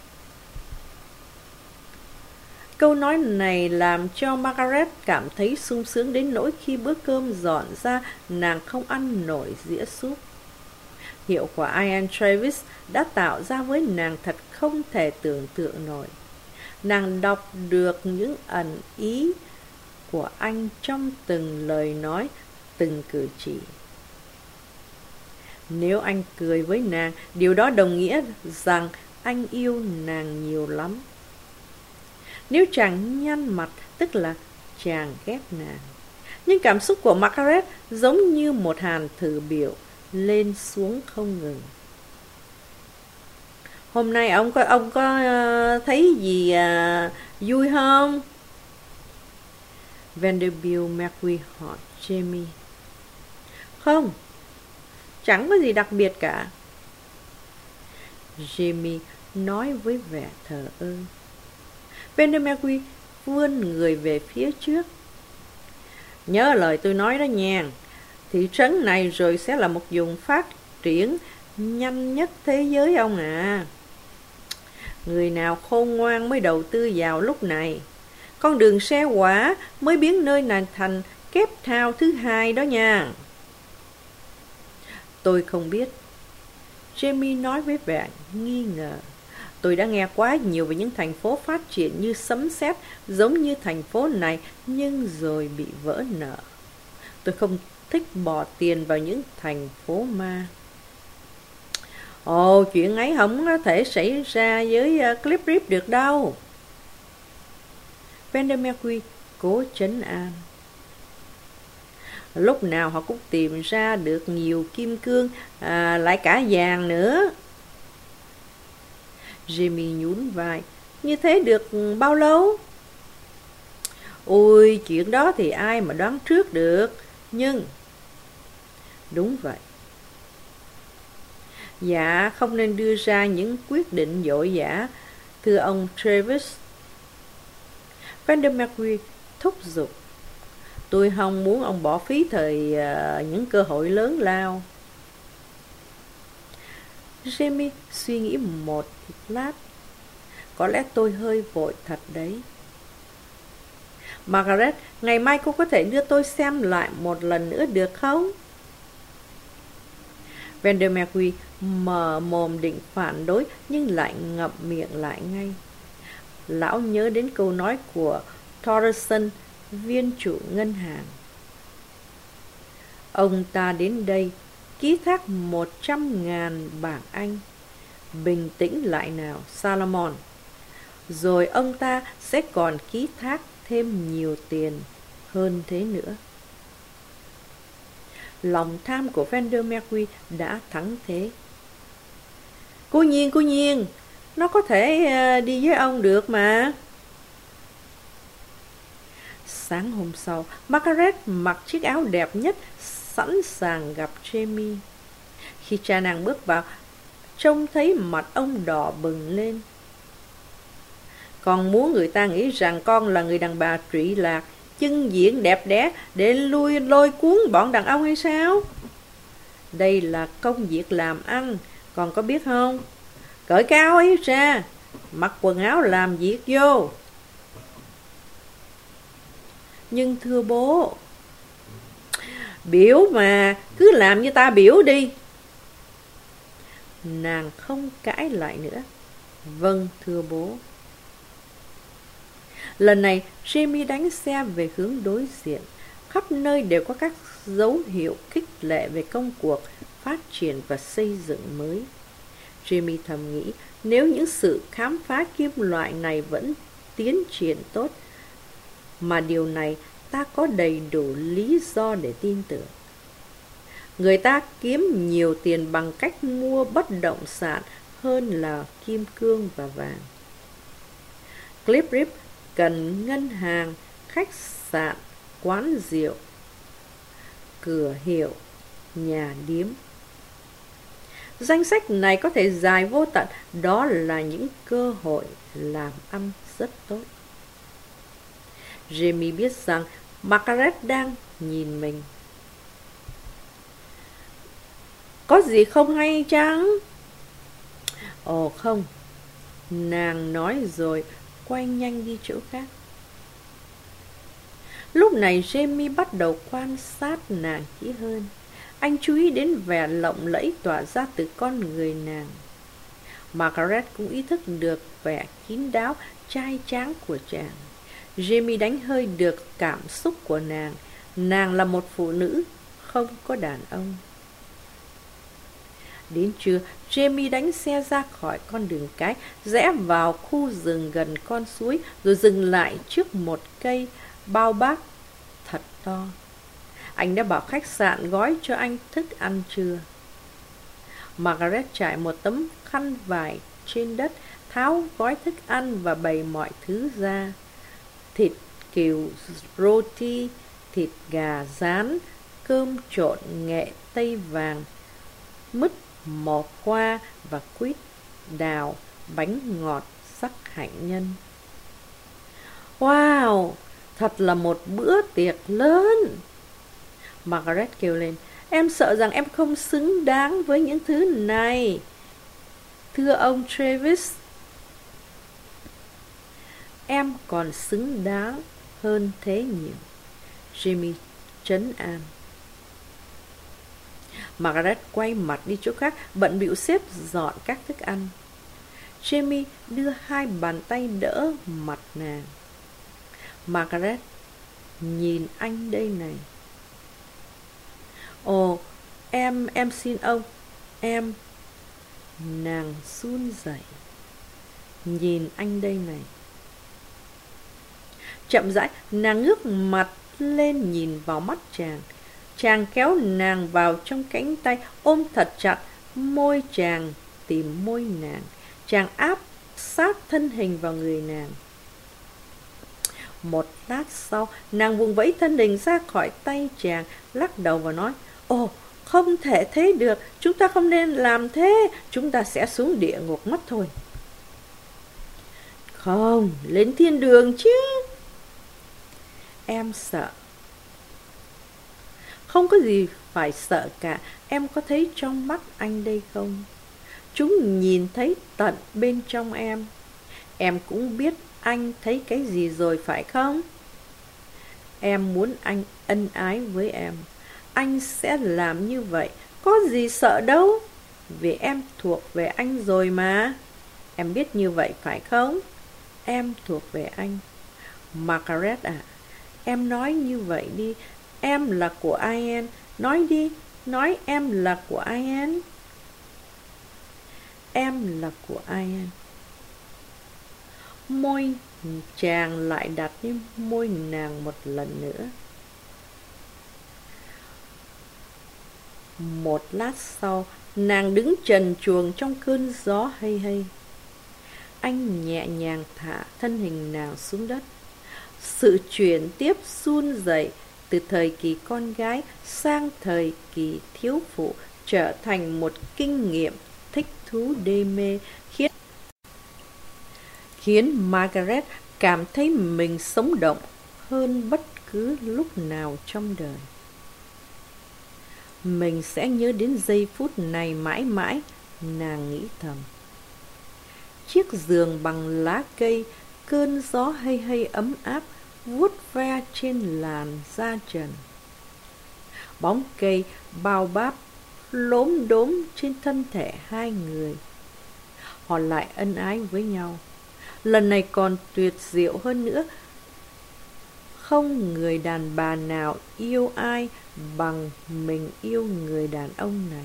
Câu nói này làm cho Margaret cảm thấy sung sướng đến nỗi khi bữa cơm dọn ra, nàng không ăn nổi dĩa súp. Hiệu quả Ian Travis đã tạo ra với nàng thật không thể tưởng tượng nổi. Nàng đọc được những ẩn ý của anh trong từng lời nói, từng cử chỉ. Nếu anh cười với nàng, điều đó đồng nghĩa rằng anh yêu nàng nhiều lắm. Nếu chàng nhăn mặt, tức là chàng ghét nàng. Nhưng cảm xúc của Margaret giống như một hàn thử biểu, lên xuống không ngừng. Hôm nay ông có ông có uh, thấy gì uh, vui không? Vandermeerque hỏi Jamie. Không, chẳng có gì đặc biệt cả. Jamie nói với vẻ thờ ơ. Vandermeerque vươn người về phía trước. Nhớ lời tôi nói đó nha. Thị trấn này rồi sẽ là một vùng phát triển nhanh nhất thế giới ông à. Người nào khôn ngoan mới đầu tư vào lúc này. Con đường xe quả mới biến nơi này thành Cape Town thứ hai đó nha. Tôi không biết. Jamie nói với vẻ nghi ngờ. Tôi đã nghe quá nhiều về những thành phố phát triển như sấm sét, giống như thành phố này, nhưng rồi bị vỡ nợ. Tôi không thích bỏ tiền vào những thành phố ma. Ồ, chuyện ấy không có thể xảy ra với uh, Clip Rip được đâu. Vandermeerque cố trấn an. Lúc nào họ cũng tìm ra được nhiều kim cương, à, lại cả vàng nữa. Jamie nhún vai. Như thế được bao lâu? Ôi, chuyện đó thì ai mà đoán trước được. Nhưng Đúng vậy. Dạ, không nên đưa ra những quyết định vội vã, thưa ông Travis. Vandermeer thúc giục. Tôi không muốn ông bỏ phí thời uh, những cơ hội lớn lao. Jamie suy nghĩ một lát. Có lẽ tôi hơi vội thật đấy. Margaret, ngày mai cô có thể đưa tôi xem lại một lần nữa được không? Vandermeer mở mồm định phản đối nhưng lại ngậm miệng lại ngay. Lão nhớ đến câu nói của Thorson, viên chủ ngân hàng. Ông ta đến đây ký thác một trăm ngàn bảng Anh. Bình tĩnh lại nào, Salomon. Rồi ông ta sẽ còn ký thác thêm nhiều tiền hơn thế nữa. Lòng tham của Vandermeer đã thắng thế. Cô Nhiên, cô Nhiên, nó có thể đi với ông được mà. Sáng hôm sau, Margaret mặc chiếc áo đẹp nhất, sẵn sàng gặp Jamie. Khi cha nàng bước vào, trông thấy mặt ông đỏ bừng lên. Con muốn người ta nghĩ rằng con là người đàn bà trụy lạc, chân diện đẹp đẽ để lui lôi cuốn bọn đàn ông hay sao? Đây là công việc làm ăn, con có biết không? Cởi cái áo ấy ra, mặc quần áo làm việc vô. Nhưng thưa bố, biểu mà, cứ làm như ta biểu đi. Nàng không cãi lại nữa. Vâng, thưa bố. Lần này, Jamie đánh xe về hướng đối diện. Khắp nơi đều có các dấu hiệu khích lệ về công cuộc phát triển và xây dựng mới. Jamie thầm nghĩ, nếu những sự khám phá kim loại này vẫn tiến triển tốt, mà điều này ta có đầy đủ lý do để tin tưởng. Người ta kiếm nhiều tiền bằng cách mua bất động sản hơn là kim cương và vàng. Cliff Rip cần ngân hàng, khách sạn, quán rượu, cửa hiệu, nhà điếm. Danh sách này có thể dài vô tận, đó là những cơ hội làm ăn rất tốt. Jamie biết rằng Margaret đang nhìn mình. Có gì không hay chăng? Ồ không, nàng nói rồi quay nhanh đi chỗ khác. Lúc này Jamie bắt đầu quan sát nàng kỹ hơn. Anh chú ý đến vẻ lộng lẫy tỏa ra từ con người nàng. Margaret cũng ý thức được vẻ kín đáo, trai tráng của chàng. Jamie đánh hơi được cảm xúc của nàng. Nàng là một phụ nữ, không có đàn ông. Đến trưa, Jamie đánh xe ra khỏi con đường cái, rẽ vào khu rừng gần con suối, rồi dừng lại trước một cây bao bác thật to. Anh đã bảo khách sạn gói cho anh thức ăn trưa. Margaret trải một tấm khăn vải trên đất, tháo gói thức ăn và bày mọi thứ ra. Thịt cừu roti, thịt gà rán, cơm trộn nghệ tây vàng, mứt mò qua và quýt, đào, bánh ngọt sắc hạnh nhân. Wow, thật là một bữa tiệc lớn. Margaret kêu lên, em sợ rằng em không xứng đáng với những thứ này. Thưa ông Travis, em còn xứng đáng hơn thế nhiều. Jamie trấn an. Margaret quay mặt đi chỗ khác, bận bịu xếp dọn các thức ăn. Jamie đưa hai bàn tay đỡ mặt nàng. Margaret, nhìn anh đây này. Ồ, em, em xin ông, em... Nàng run rẩy. Nhìn anh đây này. Chậm rãi, nàng ngước mặt lên nhìn vào mắt chàng. Chàng kéo nàng vào trong cánh tay, ôm thật chặt, môi chàng tìm môi nàng. Chàng áp sát thân hình vào người nàng. Một lát sau, nàng vùng vẫy thân hình ra khỏi tay chàng, lắc đầu và nói, Ồ, Không thể thế được, chúng ta không nên làm thế, chúng ta sẽ xuống địa ngục mất thôi. Không, lên thiên đường chứ. Em sợ. Không có gì phải sợ cả, em có thấy trong mắt anh đây không? Chúng nhìn thấy tận bên trong em. Em cũng biết anh thấy cái gì rồi phải không? Em muốn anh ân ái với em. Anh sẽ làm như vậy, có gì sợ đâu. Vì em thuộc về anh rồi mà. Em biết như vậy phải không? Em thuộc về anh. Margaret à, em nói như vậy đi. Em là của Ian. Nói đi, nói em là của Ian. Em là của Ian. Môi chàng lại đặt lên môi nàng một lần nữa. Một lát sau, nàng đứng trần truồng trong cơn gió hây hây. Anh nhẹ nhàng thả thân hình nàng xuống đất. Sự chuyển tiếp sun dậy từ thời kỳ con gái sang thời kỳ thiếu phụ trở thành một kinh nghiệm thích thú đê mê, khiến khiến Margaret cảm thấy mình sống động hơn bất cứ lúc nào trong đời. Mình sẽ nhớ đến giây phút này mãi mãi, nàng nghĩ thầm. Chiếc giường bằng lá cây, cơn gió hay hay ấm áp vuốt ve trên làn da trần. Bóng cây bao báp lốm đốm trên thân thể hai người. Họ lại ân ái với nhau. Lần này còn tuyệt diệu hơn nữa. Không người đàn bà nào yêu ai bằng mình yêu người đàn ông này.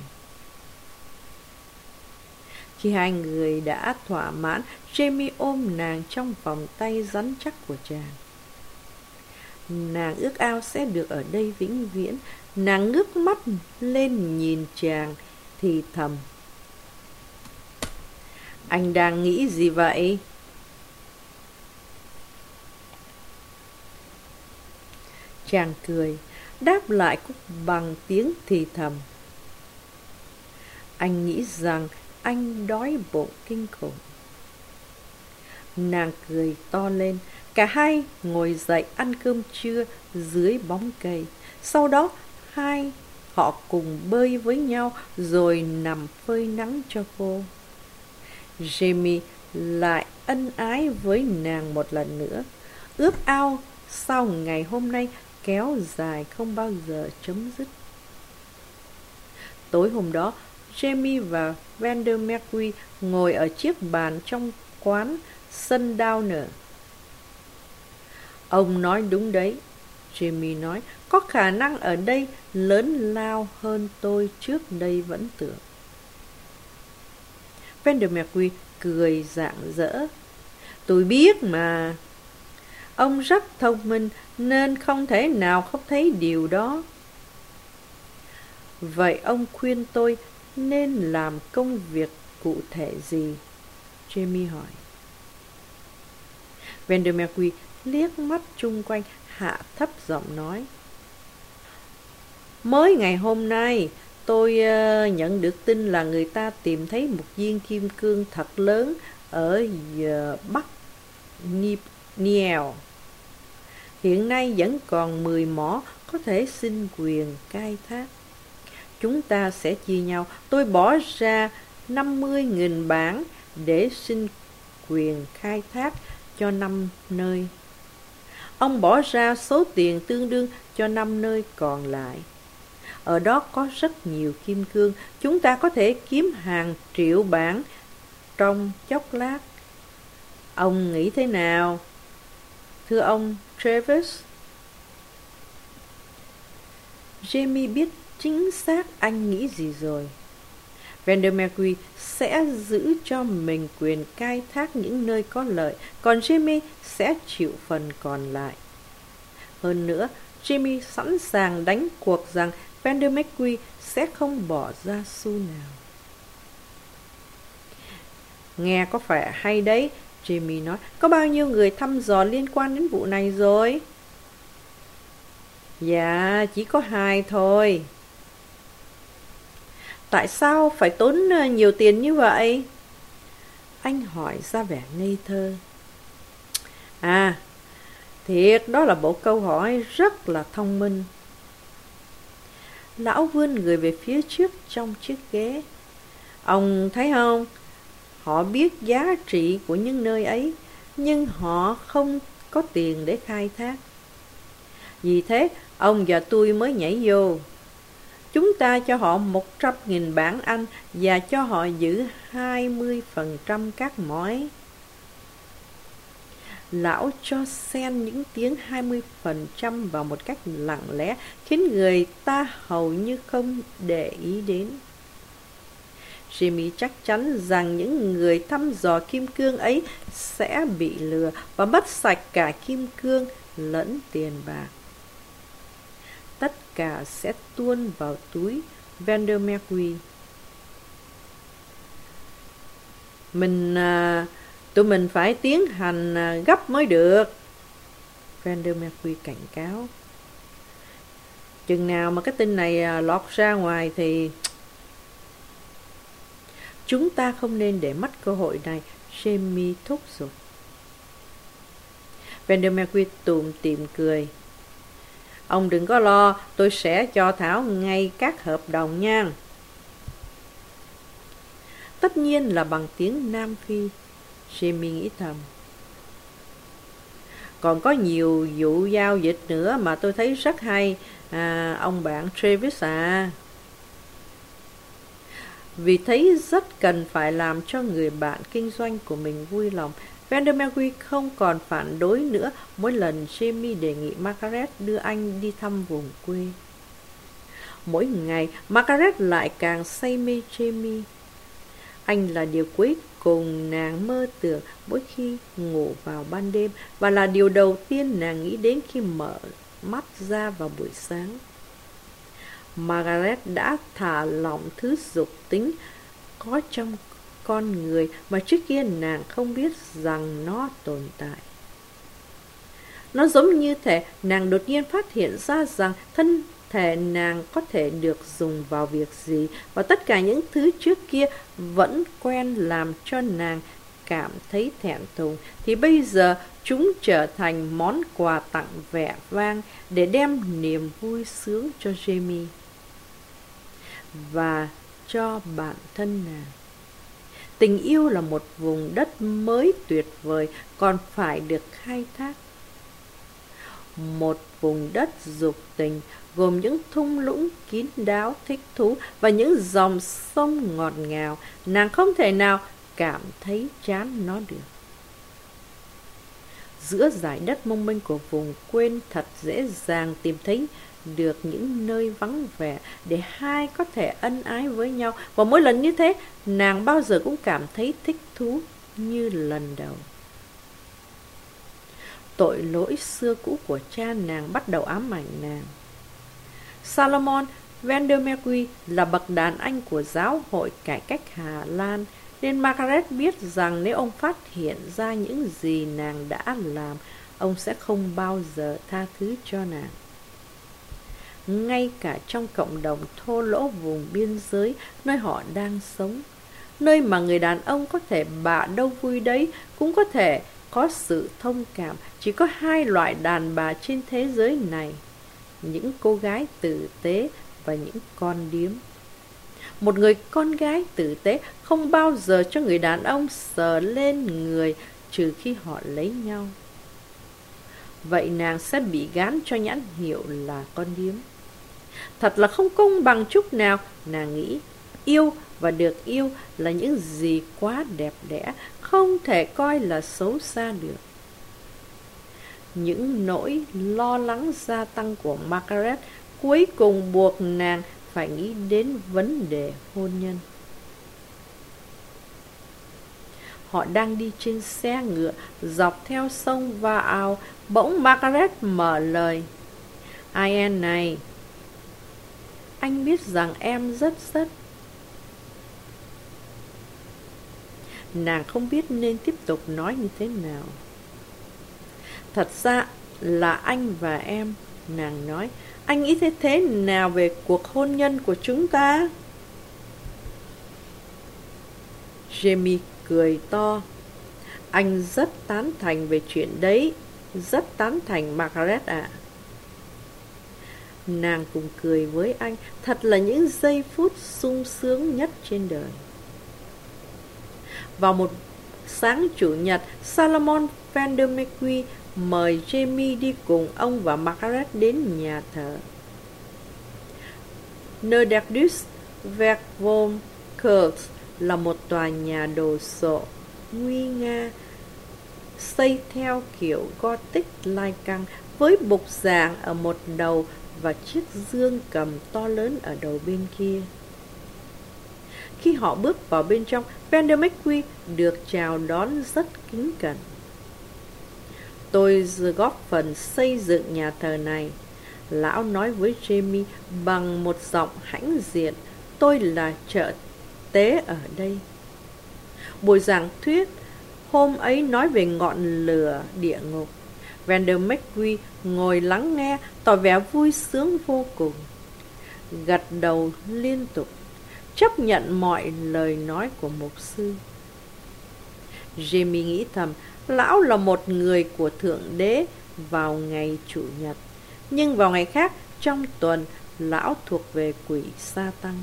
Khi hai người đã thỏa mãn, Jamie ôm nàng trong vòng tay rắn chắc của chàng. Nàng ước ao sẽ được ở đây vĩnh viễn. Nàng ngước mắt lên nhìn chàng, thì thầm. Anh đang nghĩ gì vậy? Chàng cười, đáp lại cũng bằng tiếng thì thầm. Anh nghĩ rằng anh đói bụng kinh khủng. Nàng cười to lên. Cả hai ngồi dậy ăn cơm trưa dưới bóng cây. Sau đó hai họ cùng bơi với nhau rồi nằm phơi nắng cho khô. Jamie lại ân ái với nàng một lần nữa. Ước ao sau ngày hôm nay kéo dài không bao giờ chấm dứt. Tối hôm đó, Jamie và Vandermeer ngồi ở chiếc bàn trong quán Sundowner. Ông nói đúng đấy, Jamie nói, có khả năng ở đây lớn lao hơn tôi trước đây vẫn tưởng. Vandermeer cười rạng rỡ. Tôi biết mà. Ông rất thông minh nên không thể nào không thấy điều đó. Vậy ông khuyên tôi nên làm công việc cụ thể gì? Jamie hỏi. Vandermeer liếc mắt chung quanh, hạ thấp giọng nói. Mới ngày hôm nay, tôi uh, nhận được tin là người ta tìm thấy một viên kim cương thật lớn ở uh, Bắc Niel. Hiện nay vẫn còn mười mỏ có thể xin quyền khai thác. Chúng ta sẽ chia nhau. Tôi bỏ ra năm mươi nghìn bảng để xin quyền khai thác cho năm nơi. Ông bỏ ra số tiền tương đương cho năm nơi còn lại. Ở đó có rất nhiều kim cương. Chúng ta có thể kiếm hàng triệu bảng trong chốc lát. Ông nghĩ thế nào? Thưa ông Travis? Jamie biết chính xác anh nghĩ gì rồi. Vandermeer sẽ giữ cho mình quyền khai thác những nơi có lợi, còn Jamie sẽ chịu phần còn lại. Hơn nữa, Jamie sẵn sàng đánh cuộc rằng Vandermeer sẽ không bỏ ra xu nào. Nghe có vẻ hay đấy, Jamie nói. Có bao nhiêu người thăm dò liên quan đến vụ này rồi? Dạ, chỉ có hai thôi. Tại sao phải tốn nhiều tiền như vậy? Anh hỏi ra vẻ ngây thơ. À, thiệt đó là bộ câu hỏi rất là thông minh. Lão vươn người về phía trước trong chiếc ghế. Ông thấy không? Họ biết giá trị của những nơi ấy, nhưng họ không có tiền để khai thác. Vì thế, ông và tôi mới nhảy vô. Chúng ta cho họ một trăm nghìn bảng Anh và cho họ giữ hai mươi phần trăm các mối. Lão cho xen những tiếng hai mươi phần trăm vào một cách lặng lẽ, khiến người ta hầu như không để ý đến. Jimmy chắc chắn rằng những người thăm dò kim cương ấy sẽ bị lừa và mất sạch cả kim cương lẫn tiền bạc. Tất cả sẽ tuôn vào túi Vandermeer. Mình, à, tụi mình phải tiến hành à, gấp mới được. Vandermeer cảnh cáo. Chừng nào mà cái tin này à, lọt ra ngoài thì... Chúng ta không nên để mất cơ hội này, Jamie thúc giục. Vandermeer tủm tỉm cười. Ông đừng có lo, tôi sẽ cho Thảo ngay các hợp đồng nha. Tất nhiên là bằng tiếng Nam Phi, Jamie nghĩ thầm. Còn có nhiều vụ giao dịch nữa mà tôi thấy rất hay, à, ông bạn Travis à. Vì thấy rất cần phải làm cho người bạn kinh doanh của mình vui lòng, Vandermeer không còn phản đối nữa mỗi lần Jamie đề nghị Margaret đưa anh đi thăm vùng quê. Mỗi ngày, Margaret lại càng say mê Jamie. Anh là điều cuối cùng nàng mơ tưởng mỗi khi ngủ vào ban đêm và là điều đầu tiên nàng nghĩ đến khi mở mắt ra vào buổi sáng. Margaret đã thả lỏng thứ dục tính có trong con người mà trước kia nàng không biết rằng nó tồn tại. Nó giống như thể nàng đột nhiên phát hiện ra rằng thân thể nàng có thể được dùng vào việc gì, và tất cả những thứ trước kia vẫn quen làm cho nàng cảm thấy thẹn thùng, thì bây giờ chúng trở thành món quà tặng vẻ vang để đem niềm vui sướng cho Jamie và cho bản thân nàng. Tình yêu là một vùng đất mới tuyệt vời, còn phải được khai thác. Một vùng đất dục tình gồm những thung lũng kín đáo thích thú và những dòng sông ngọt ngào, nàng không thể nào cảm thấy chán nó được. Giữa dải đất mông mênh của vùng quê thật dễ dàng tìm thấy được những nơi vắng vẻ để hai có thể ân ái với nhau, và mỗi lần như thế, nàng bao giờ cũng cảm thấy thích thú như lần đầu. Tội lỗi xưa cũ của cha nàng bắt đầu ám ảnh nàng. Salomon Vandermeer là bậc đàn anh của giáo hội cải cách Hà Lan, nên Margaret biết rằng nếu ông phát hiện ra những gì nàng đã làm, ông sẽ không bao giờ tha thứ cho nàng. Ngay cả trong cộng đồng thô lỗ vùng biên giới nơi họ đang sống, nơi mà người đàn ông có thể bạ đâu vui đấy, cũng có thể có sự thông cảm. Chỉ có hai loại đàn bà trên thế giới này: những cô gái tử tế và những con điếm. Một người con gái tử tế không bao giờ cho người đàn ông sờ lên người trừ khi họ lấy nhau. Vậy nàng sẽ bị gán cho nhãn hiệu là con điếm. Thật là không công bằng chút nào, nàng nghĩ. Yêu và được yêu là những gì quá đẹp đẽ, không thể coi là xấu xa được. Những nỗi lo lắng gia tăng của Margaret cuối cùng buộc nàng phải nghĩ đến vấn đề hôn nhân. Họ đang đi trên xe ngựa dọc theo sông Va ao, bỗng Margaret mở lời. Ian này, anh biết rằng em rất rất... Nàng không biết nên tiếp tục nói như thế nào. Thật ra là anh và em, nàng nói. Anh nghĩ thế thế nào về cuộc hôn nhân của chúng ta? Jamie cười to. Anh rất tán thành về chuyện đấy. Rất tán thành, Margaret ạ. Nàng cùng cười với anh. Thật là những giây phút sung sướng nhất trên đời. Vào một sáng chủ nhật, Salomon Vandermequy mời Jamie đi cùng ông và Margaret đến nhà thờ Nederdus Vervolkers, là một tòa nhà đồ sộ nguy nga xây theo kiểu Gothic lai căng, với bục giảng ở một đầu và chiếc dương cầm to lớn ở đầu bên kia. Khi họ bước vào bên trong, Vandermequy được chào đón rất kính cẩn. Tôi góp phần xây dựng nhà thờ này, lão nói với Jamie bằng một giọng hãnh diện. Tôi là trợ tế ở đây. Buổi giảng thuyết hôm ấy nói về ngọn lửa địa ngục. Vandermequy ngồi lắng nghe, tỏ vẻ vui sướng vô cùng, gật đầu liên tục, chấp nhận mọi lời nói của mục sư. Jamie nghĩ thầm, lão là một người của Thượng Đế vào ngày Chủ nhật, nhưng vào ngày khác trong tuần, lão thuộc về quỷ Sa-tăng.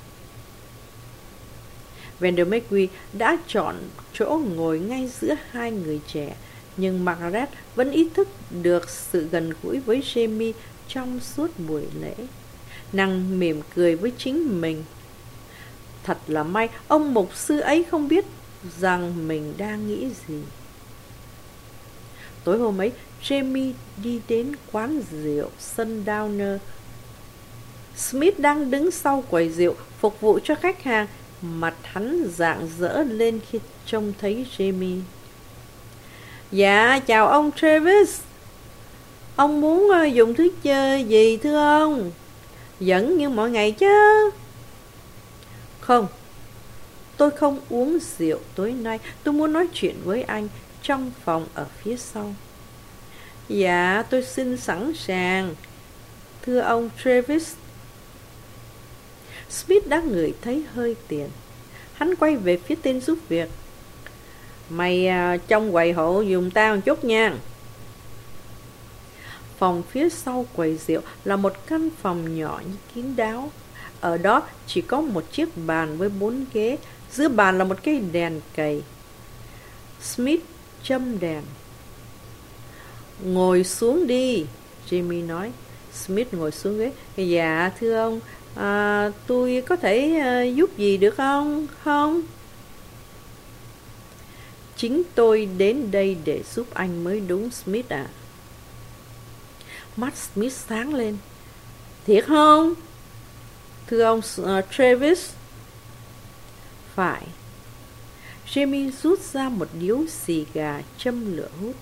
Vandermequy đã chọn chỗ ngồi ngay giữa hai người trẻ, nhưng Margaret vẫn ý thức được sự gần gũi với Jamie trong suốt buổi lễ. Nàng mỉm cười với chính mình. Thật là may, ông mục sư ấy không biết rằng mình đang nghĩ gì. Tối hôm ấy, Jamie đi đến quán rượu Sundowner. Smith đang đứng sau quầy rượu phục vụ cho khách hàng. Mặt hắn rạng rỡ lên khi trông thấy Jamie. Dạ, chào ông Travis. Ông muốn dùng thức chơi gì thưa ông? Vẫn như mọi ngày chứ? Không, tôi không uống rượu tối nay. Tôi muốn nói chuyện với anh trong phòng ở phía sau. Dạ, tôi xin sẵn sàng, thưa ông Travis. Smith đã ngửi thấy hơi tiền. Hắn quay về phía tên giúp việc. Mày à, trong quầy hộ dùng tao một chút nha. Phòng phía sau quầy rượu là một căn phòng nhỏ nhưng kín đáo. Ở đó chỉ có một chiếc bàn với bốn ghế. Giữa bàn là một cây đèn cầy. Smith châm đèn. Ngồi xuống đi, Jamie nói. Smith ngồi xuống ghế. Dạ thưa ông, à, tôi có thể uh, giúp gì được không? Không? Chính tôi đến đây để giúp anh mới đúng, Smith ạ. À. Mắt Smith sáng lên. Thiệt không? Thưa ông uh, Travis? Phải. Jamie rút ra một điếu xì gà châm lửa hút.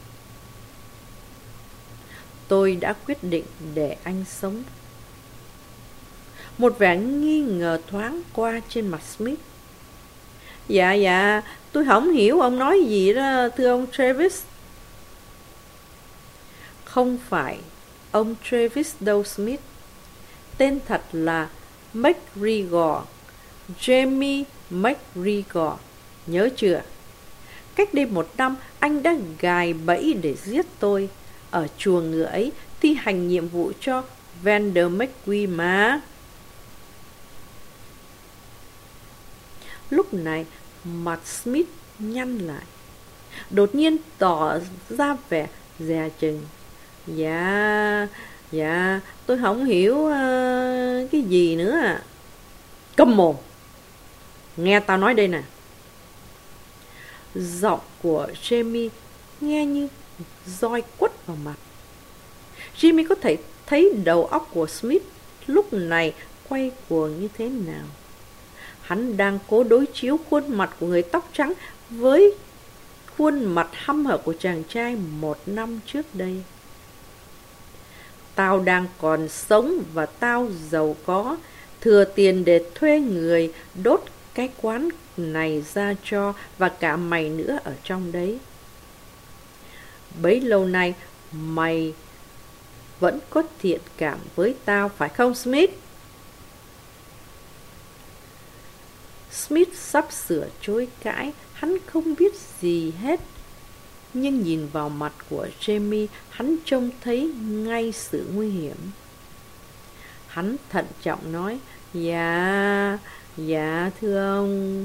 Tôi đã quyết định để anh sống. Một vẻ nghi ngờ thoáng qua trên mặt Smith. Dạ dạ, tôi không hiểu ông nói gì đó, thưa ông Travis. Không phải ông Travis đâu, Smith. Tên thật là McGregor, Jamie McGregor, nhớ chưa? Cách đây một năm, anh đã gài bẫy để giết tôi ở chuồng ngựa ấy, thi hành nhiệm vụ cho Vandermequy mà. Lúc này, mặt Smith nhăn lại, đột nhiên tỏ ra vẻ dè chừng. Dạ, dạ, tôi không hiểu uh, cái gì nữa à. Câm mồm, nghe tao nói đây nè. Giọng của Jamie nghe như roi quất vào mặt. Jimmy có thể thấy đầu óc của Smith lúc này quay cuồng như thế nào. Hắn đang cố đối chiếu khuôn mặt của người tóc trắng với khuôn mặt hăm hở của chàng trai một năm trước đây. Tao đang còn sống và tao giàu có, thừa tiền để thuê người đốt cái quán này ra cho, và cả mày nữa ở trong đấy. Bấy lâu nay mày vẫn có thiện cảm với tao phải không, Smith? Smith sắp sửa chối cãi, hắn không biết gì hết. Nhưng nhìn vào mặt của Jamie, hắn trông thấy ngay sự nguy hiểm. Hắn thận trọng nói, Dạ, dạ thưa ông.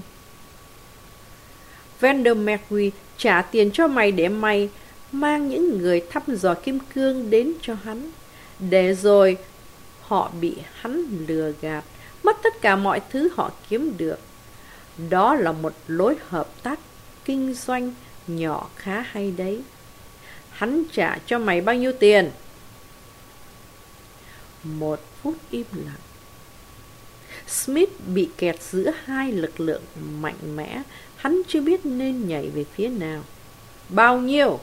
Vander McGee trả tiền cho mày để mày mang những người thăm dò kim cương đến cho hắn, để rồi họ bị hắn lừa gạt, mất tất cả mọi thứ họ kiếm được. Đó là một lối hợp tác kinh doanh nhỏ khá hay đấy. Hắn trả cho mày bao nhiêu tiền? Một phút im lặng. Smith bị kẹt giữa hai lực lượng mạnh mẽ. Hắn chưa biết nên nhảy về phía nào. Bao nhiêu?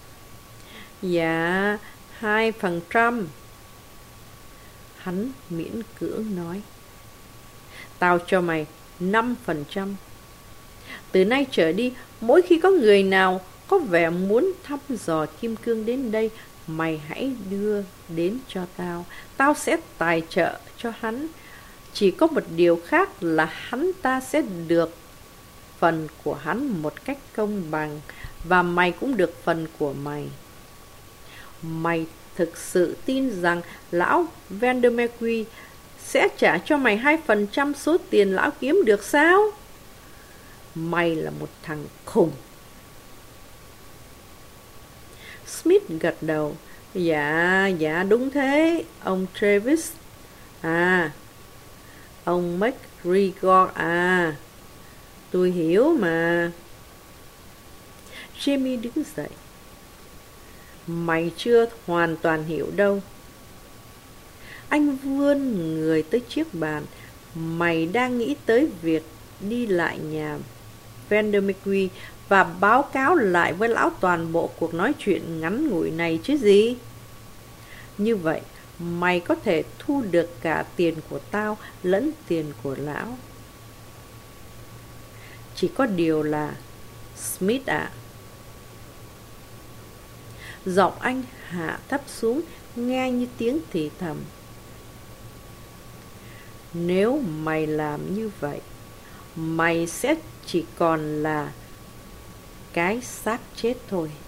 Dạ, hai phần trăm. Hắn miễn cưỡng nói. Tao cho mày năm phần trăm. Từ nay trở đi, mỗi khi có người nào có vẻ muốn thăm dò kim cương đến đây, mày hãy đưa đến cho tao. Tao sẽ tài trợ cho hắn. Chỉ có một điều khác là hắn ta sẽ được phần của hắn một cách công bằng, và mày cũng được phần của mày. Mày thực sự tin rằng lão Vander McGee sẽ trả cho mày hai phần trăm số tiền lão kiếm được sao? Mày là một thằng khùng. Smith gật đầu. Dạ, dạ đúng thế, ông Travis. À, ông McGregor à, tôi hiểu mà. Jamie đứng dậy. Mày chưa hoàn toàn hiểu đâu. Anh vươn người tới chiếc bàn. Mày đang nghĩ tới việc đi lại nhà Vander McGee và báo cáo lại với lão toàn bộ cuộc nói chuyện ngắn ngủi này chứ gì? Như vậy, mày có thể thu được cả tiền của tao lẫn tiền của lão. Chỉ có điều là, Smith ạ. Giọng anh hạ thấp xuống, nghe như tiếng thì thầm. Nếu mày làm như vậy, mày sẽ chỉ còn là cái xác chết thôi.